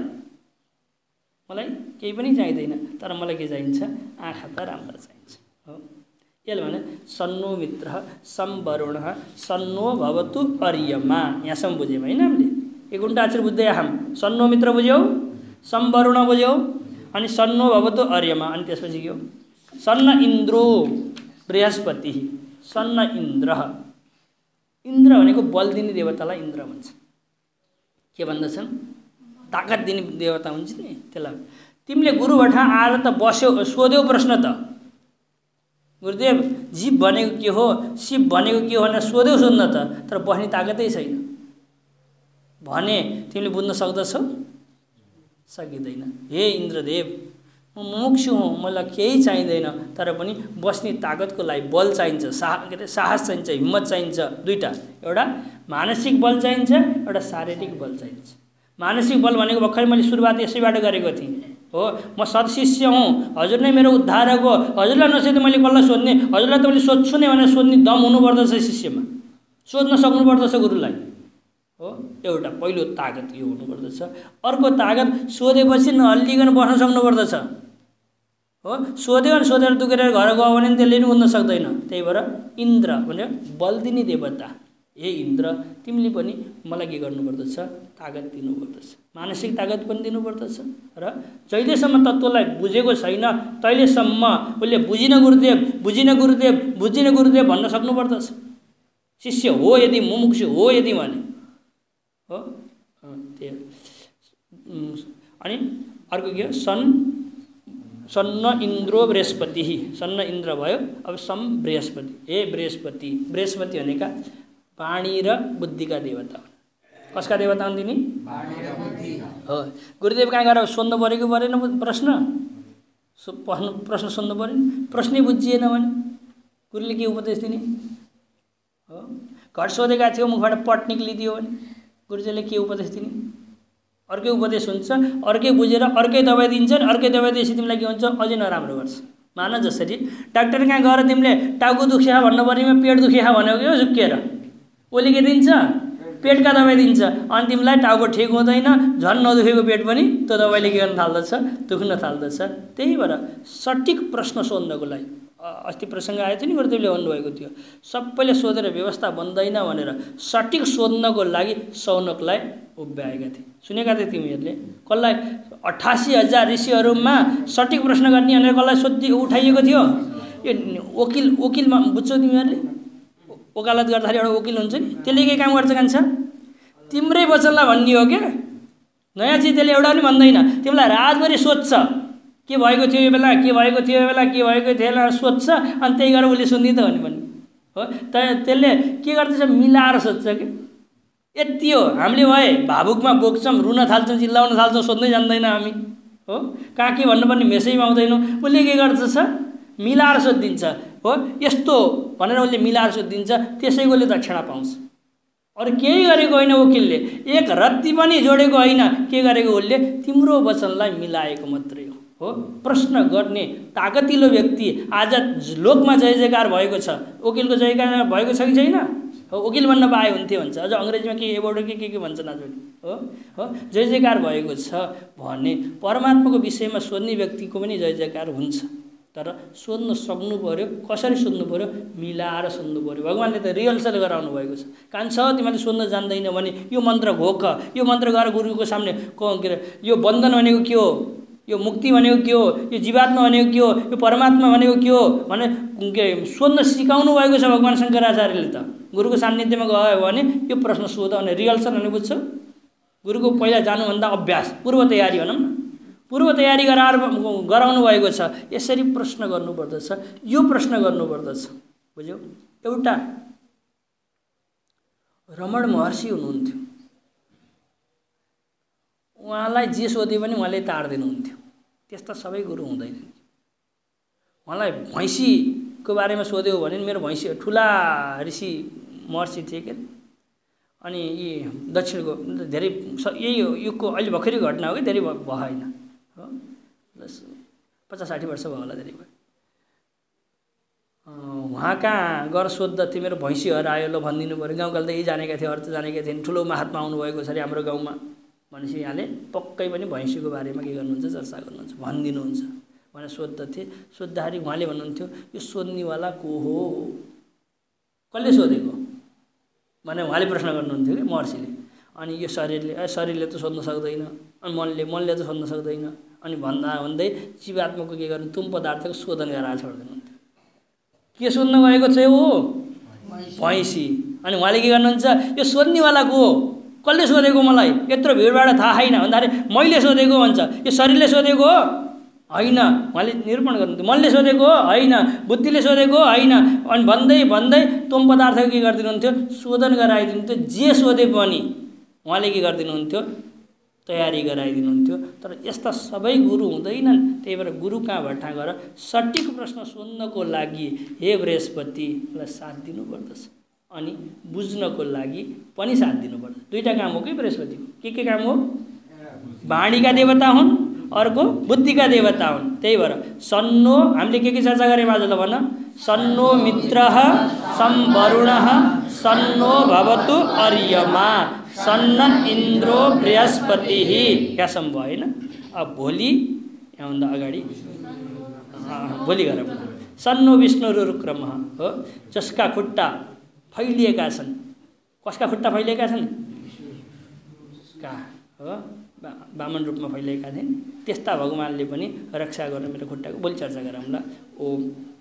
केही पनि चाहिँदैन, तर मलाई के चाहिन्छ? आँखा त राम्रो चाहिन्छ हो। यसले भने सन्नो मित्र संवरुण सन्नो भवतु अर्यमा। यहाँसम्म बुझ्यौँ होइन हामीले? एक घण्टा अक्षर बुझ्दै आयौँ। सन्नो मित्र बुझ्यौ, संवरुण बुझ्यौ, अनि सन्नो भवतु अर्यमा। अनि त्यसपछि के हो? सन्न इन्द्रो बृहस्पति। सन्न इन्द्र, इन्द्र भनेको बल दिने देवतालाई इन्द्र भन्छ। के भन्दछन्? ताकत दिने देवता हुन्छ नि त्यसलाई। तिमीले गुरुबाट आएर त बस्यौ, सोध्यौ प्रश्न त, गुरुदेव जीव भनेको के हो, शिव भनेको के हो भनेर सोध्यौ सोध्न त, तर बस्ने ताकतै छैन भने तिमीले बुझ्न सक्दछौ? सकिँदैन। हे इन्द्रदेव म मुमुक्षु हुँ, मलाई केही चाहिँदैन, तर पनि बस्ने ताकतको लागि बल चाहिन्छ, साहस चाहिन्छ, हिम्मत चाहिन्छ। दुईटा, एउटा मानसिक बल चाहिन्छ, एउटा शारीरिक बल चाहिन्छ। मानसिक बल भनेको भर्खरै मैले सुरुवात यसैबाट गरेको थिएँ हो। म सत्शिष्य हुँ, हजुर नै मेरो उद्धारक हो, हजुरलाई नसोध्दा मैले कसलाई सोध्ने? हजुरलाई त मैले सोध्छु नै भनेर सोध्ने दम हुनुपर्दछ शिष्यमा, सोध्न सक्नुपर्दछ गुरुलाई हो। एउटा पहिलो ताकत यो हुनुपर्दछ। अर्को ताकत सोधेपछि नहल्लिकन बस्न सक्नुपर्दछ हो। सोध्यो अनि सोधेर दुखेर घर गयो भने त्यसले पनि बुझ्न सक्दैन। त्यही भएर इन्द्र भने बल दिने देवता। हे इन्द्र तिमीले पनि मलाई के गर्नुपर्दछ? ताकत दिनुपर्दछ, मानसिक ताकत पनि दिनुपर्दछ। र जहिलेसम्म तत्त्वलाई बुझेको छैन तहिलेसम्म उसले बुझिन गुरुदेव, बुझिन गुरुदेव, बुझिन गुरुदेव भन्न सक्नुपर्दछ। शिष्य हो यदि, मुमुक्षु हो यदि भने हो। त्यो अनि अर्को के हो? सन्न इन्द्रो बृहस्पति। सन्न इन्द्र भयो, अब सम बृहस्पति। हे बृहस्पति, बृहस्पति भनेका वाणी र बुद्धिका देवता हुन्। कसका देवता हुन् तिनी? वाणी र बुद्धि हो। गुरुदेव कहाँ गएर सोध्नु परेको परेन प्रश्न? प्रश्न सोध्नु परेन? प्रश्नै बुझिएन भने गुरुले के उपदेश दिने हो? घर सोधेका थियो, मुखबाट पट निक्लिदियो भने गुरुजीले के उपदेश दिने? अर्कै उपदेश हुन्छ, अर्कै बुझेर अर्कै दबाई दिन्छन्, अर्कै दबाई दिएपछि तिमीलाई के हुन्छ? अझै नराम्रो गर्छ। मान जसरी डाक्टर कहाँ गएर तिमीले टाउको दुख्या भन्नु पर्नेमा पेट दुख्या भनेको के हो? झुक्किएर उसले के दिन्छ? पेटका दबाई दिन्छ। अनि तिमीलाई टाउको ठिक हुँदैन, झन् नदुखेको पेट पनि त्यो दबाईले के गर्न थाल्दछ? दुख्न थाल्दछ। त्यही भएर सठिक प्रश्न सोध्नको लागि अस्ति प्रसङ्ग आयो थियो नि, गुरुदेवले भन्नुभएको थियो सबैले सोधेर व्यवस्था बन्दैन भनेर सठिक सोध्नको लागि शौनकलाई उभ्याएका थिए। सुनेका थिए तिमीहरूले? कसलाई? 88,000 ऋषिहरूमा सठिक प्रश्न गर्ने भनेर कसलाई सोधि उठाइएको थियो? यो वकिलमा बुझ्छौ तिमीहरूले? वकालत गर्दाखेरि एउटा वकिल हुन्छ नि, त्यसले के काम गर्छ कान्छ? तिम्रै वचनलाई भन्ने हो क्या, नयाँ चिज त्यसले एउटा पनि भन्दैन। तिमीलाई रातभरि सोध्छ के भएको थियो यो बेला, के भएको थियो यो बेला, के भएको थियो बेला सोध्छ, अनि त्यही गरेर उसले सुन्ने त भन्ने हो। त्यसले के गर्दछ? मिलाएर सोध्छ कि यति हो। हामीले भए भावुकमा बोक्छौँ, रुन थाल्छौँ, चिल्लाउन थाल्छौँ, सोध्नै जान्दैन हामी हो। कहाँ के भन्नुपर्ने मेसैमा आउँदैनौँ। उसले के गर्दछ? मिलाएर सोधिदिन्छ हो यस्तो भनेर उसले मिलाएर सोधिदिन्छ, त्यसैकोले दक्षिणा पाउँछ। अरू केही गरेको होइन वकिलले, एक रत्ती पनि जोडेको होइन, के गरेको उसले तिम्रो वचनलाई मिलाएको मात्रै हो। प्रश्न गर्ने ताकतिलो व्यक्ति आज लोकमा जय जयकार भएको छ। वकिलको जयकार भएको छ कि छैन? हो, वकिल बन्न पाए हुन्थ्यो भन्छ, अझ अङ्ग्रेजीमा के एबोर्ड के भन्छन् आज हो हो जय जयकार भएको छ भने परमात्माको विषयमा सोध्ने व्यक्तिको पनि जय जयकार हुन्छ। तर सोध्न सक्नु पर्यो, कसरी सोध्नु पर्यो? मिलाएर सोध्नु पर्यो। भगवान्ले त रिहर्सल गराउनु भएको छ। कान्छ तिमीले सोध्न जान्दैन भने यो मन्त्र घोक, यो मन्त्र गरेर गुरुको सामने के अरे यो बन्धन भनेको के हो, यो मुक्ति भनेको के हो, यो जीवात्मा भनेको के हो, यो परमात्मा भनेको के हो भने के सोध्न सिकाउनु भएको छ भगवान शङ्कराचार्यले त। गुरुको सान्निध्यमा गयो भने यो प्रश्न सोध भने रिहर्सल भने बुझ्छ। गुरुको पहिला जानुभन्दा अभ्यास, पूर्व तयारी भनौँ न, पूर्व तयारी गराउनु भएको छ। यसरी प्रश्न गर्नुपर्दछ, यो प्रश्न गर्नुपर्दछ, बुझ्यौ? एउटा रमण महर्षि हुनुहुन्थ्यो, उहाँलाई जे सोधे पनि उहाँले तार्दिनुहुन्थ्यो। त्यस्ता सबै गुरु हुँदैन। उहाँलाई भैँसीको बारेमा सोध्यो भने मेरो भैँसी ठुला ऋषि महर्षि थिए के, अनि यी दक्षिणको धेरै यही युगको अहिले भर्खरै घटना हो कि धेरै भएन हो, 50-60 वर्ष भयो होला धेरै भयो। उहाँ कहाँ गएर सोद्धथे मेरो भैँसी हरायो ल भनिदिनु पऱ्यो। गाउँकाले त यही जानेका थिए, अरू त जानेका थिएन। ठुलो महात्मा आउनुभएको छ अरे हाम्रो गाउँमा भनेपछि यहाँले पक्कै पनि भैँसीको बारेमा के गर्नुहुन्छ, चर्चा गर्नुहुन्छ, भनिदिनुहुन्छ भनेर सोद्धथे। सोद्धाखेरि उहाँले भन्नुहुन्थ्यो यो सोध्नेवाला को हो, कसले सोधेको भने उहाँले प्रश्न गर्नुहुन्थ्यो कि महर्षिले। अनि यो शरीरले त सोध्न सक्दैन, अनि मनले त सोध्न सक्दैन, अनि भन्दै जीवात्माको के गर्नु तुम पदार्थको शोधन गराएर छोड्दिनुहुन्थ्यो। के सोध्नु गएको छ हो? भैँसी। अनि उहाँले के गर्नुहुन्छ, यो सोध्नेवाला को हो, कसले सोधेको मलाई यत्रो भिडबाट थाहा छैन भन्दाखेरि मैले सोधेको भन्छ। यो शरीरले सोधेको हो होइन, उहाँले निरूपण गर्नुहुन्थ्यो। मनले सोधेको हो होइन, बुद्धिले सोधेको हो होइन, अनि भन्दै तुम पदार्थको के गरिदिनुहुन्थ्यो, शोधन गराइदिनुहुन्थ्यो। जे सोधे पनि उहाँले के गरिदिनुहुन्थ्यो, तयारी गराइदिनुहुन्थ्यो। तर यस्ता सबै गुरु हुँदैनन्। त्यही भएर गुरु कहाँ भट्टा गएर सठिक प्रश्न सोध्नको लागि हे बृहस्पतिलाई साथ दिनुपर्दछ, अनि बुझ्नको लागि पनि साथ दिनुपर्छ। दुईटा काम हो कि बृहस्पतिको। के काम हो? वाणीका देवता हुन्, अर्को बुद्धिका देवता हुन्। त्यही भएर सन्नो हामीले के चर्चा गऱ्यौँ आज ल भन, सन्नो मित्रः सं वरुणः सन्नो भवतु अर्यमा सन्न इन्द्रो बृहस्पतिः। कसम भयो होइन। अब भोलि यहाँभन्दा अगाडि भोलि गरौँ। सन्नो विष्णुरुक्रमः हो, जसका खुट्टा फैलिएका छन्। कसका खुट्टा फैलिएका छन्? का हो, वामन रूपमा फैलिएका थिए। त्यस्ता भगवानले पनि रक्षा गर्न मेरो खुट्टाको भोलि चर्चा गरौँला। ओम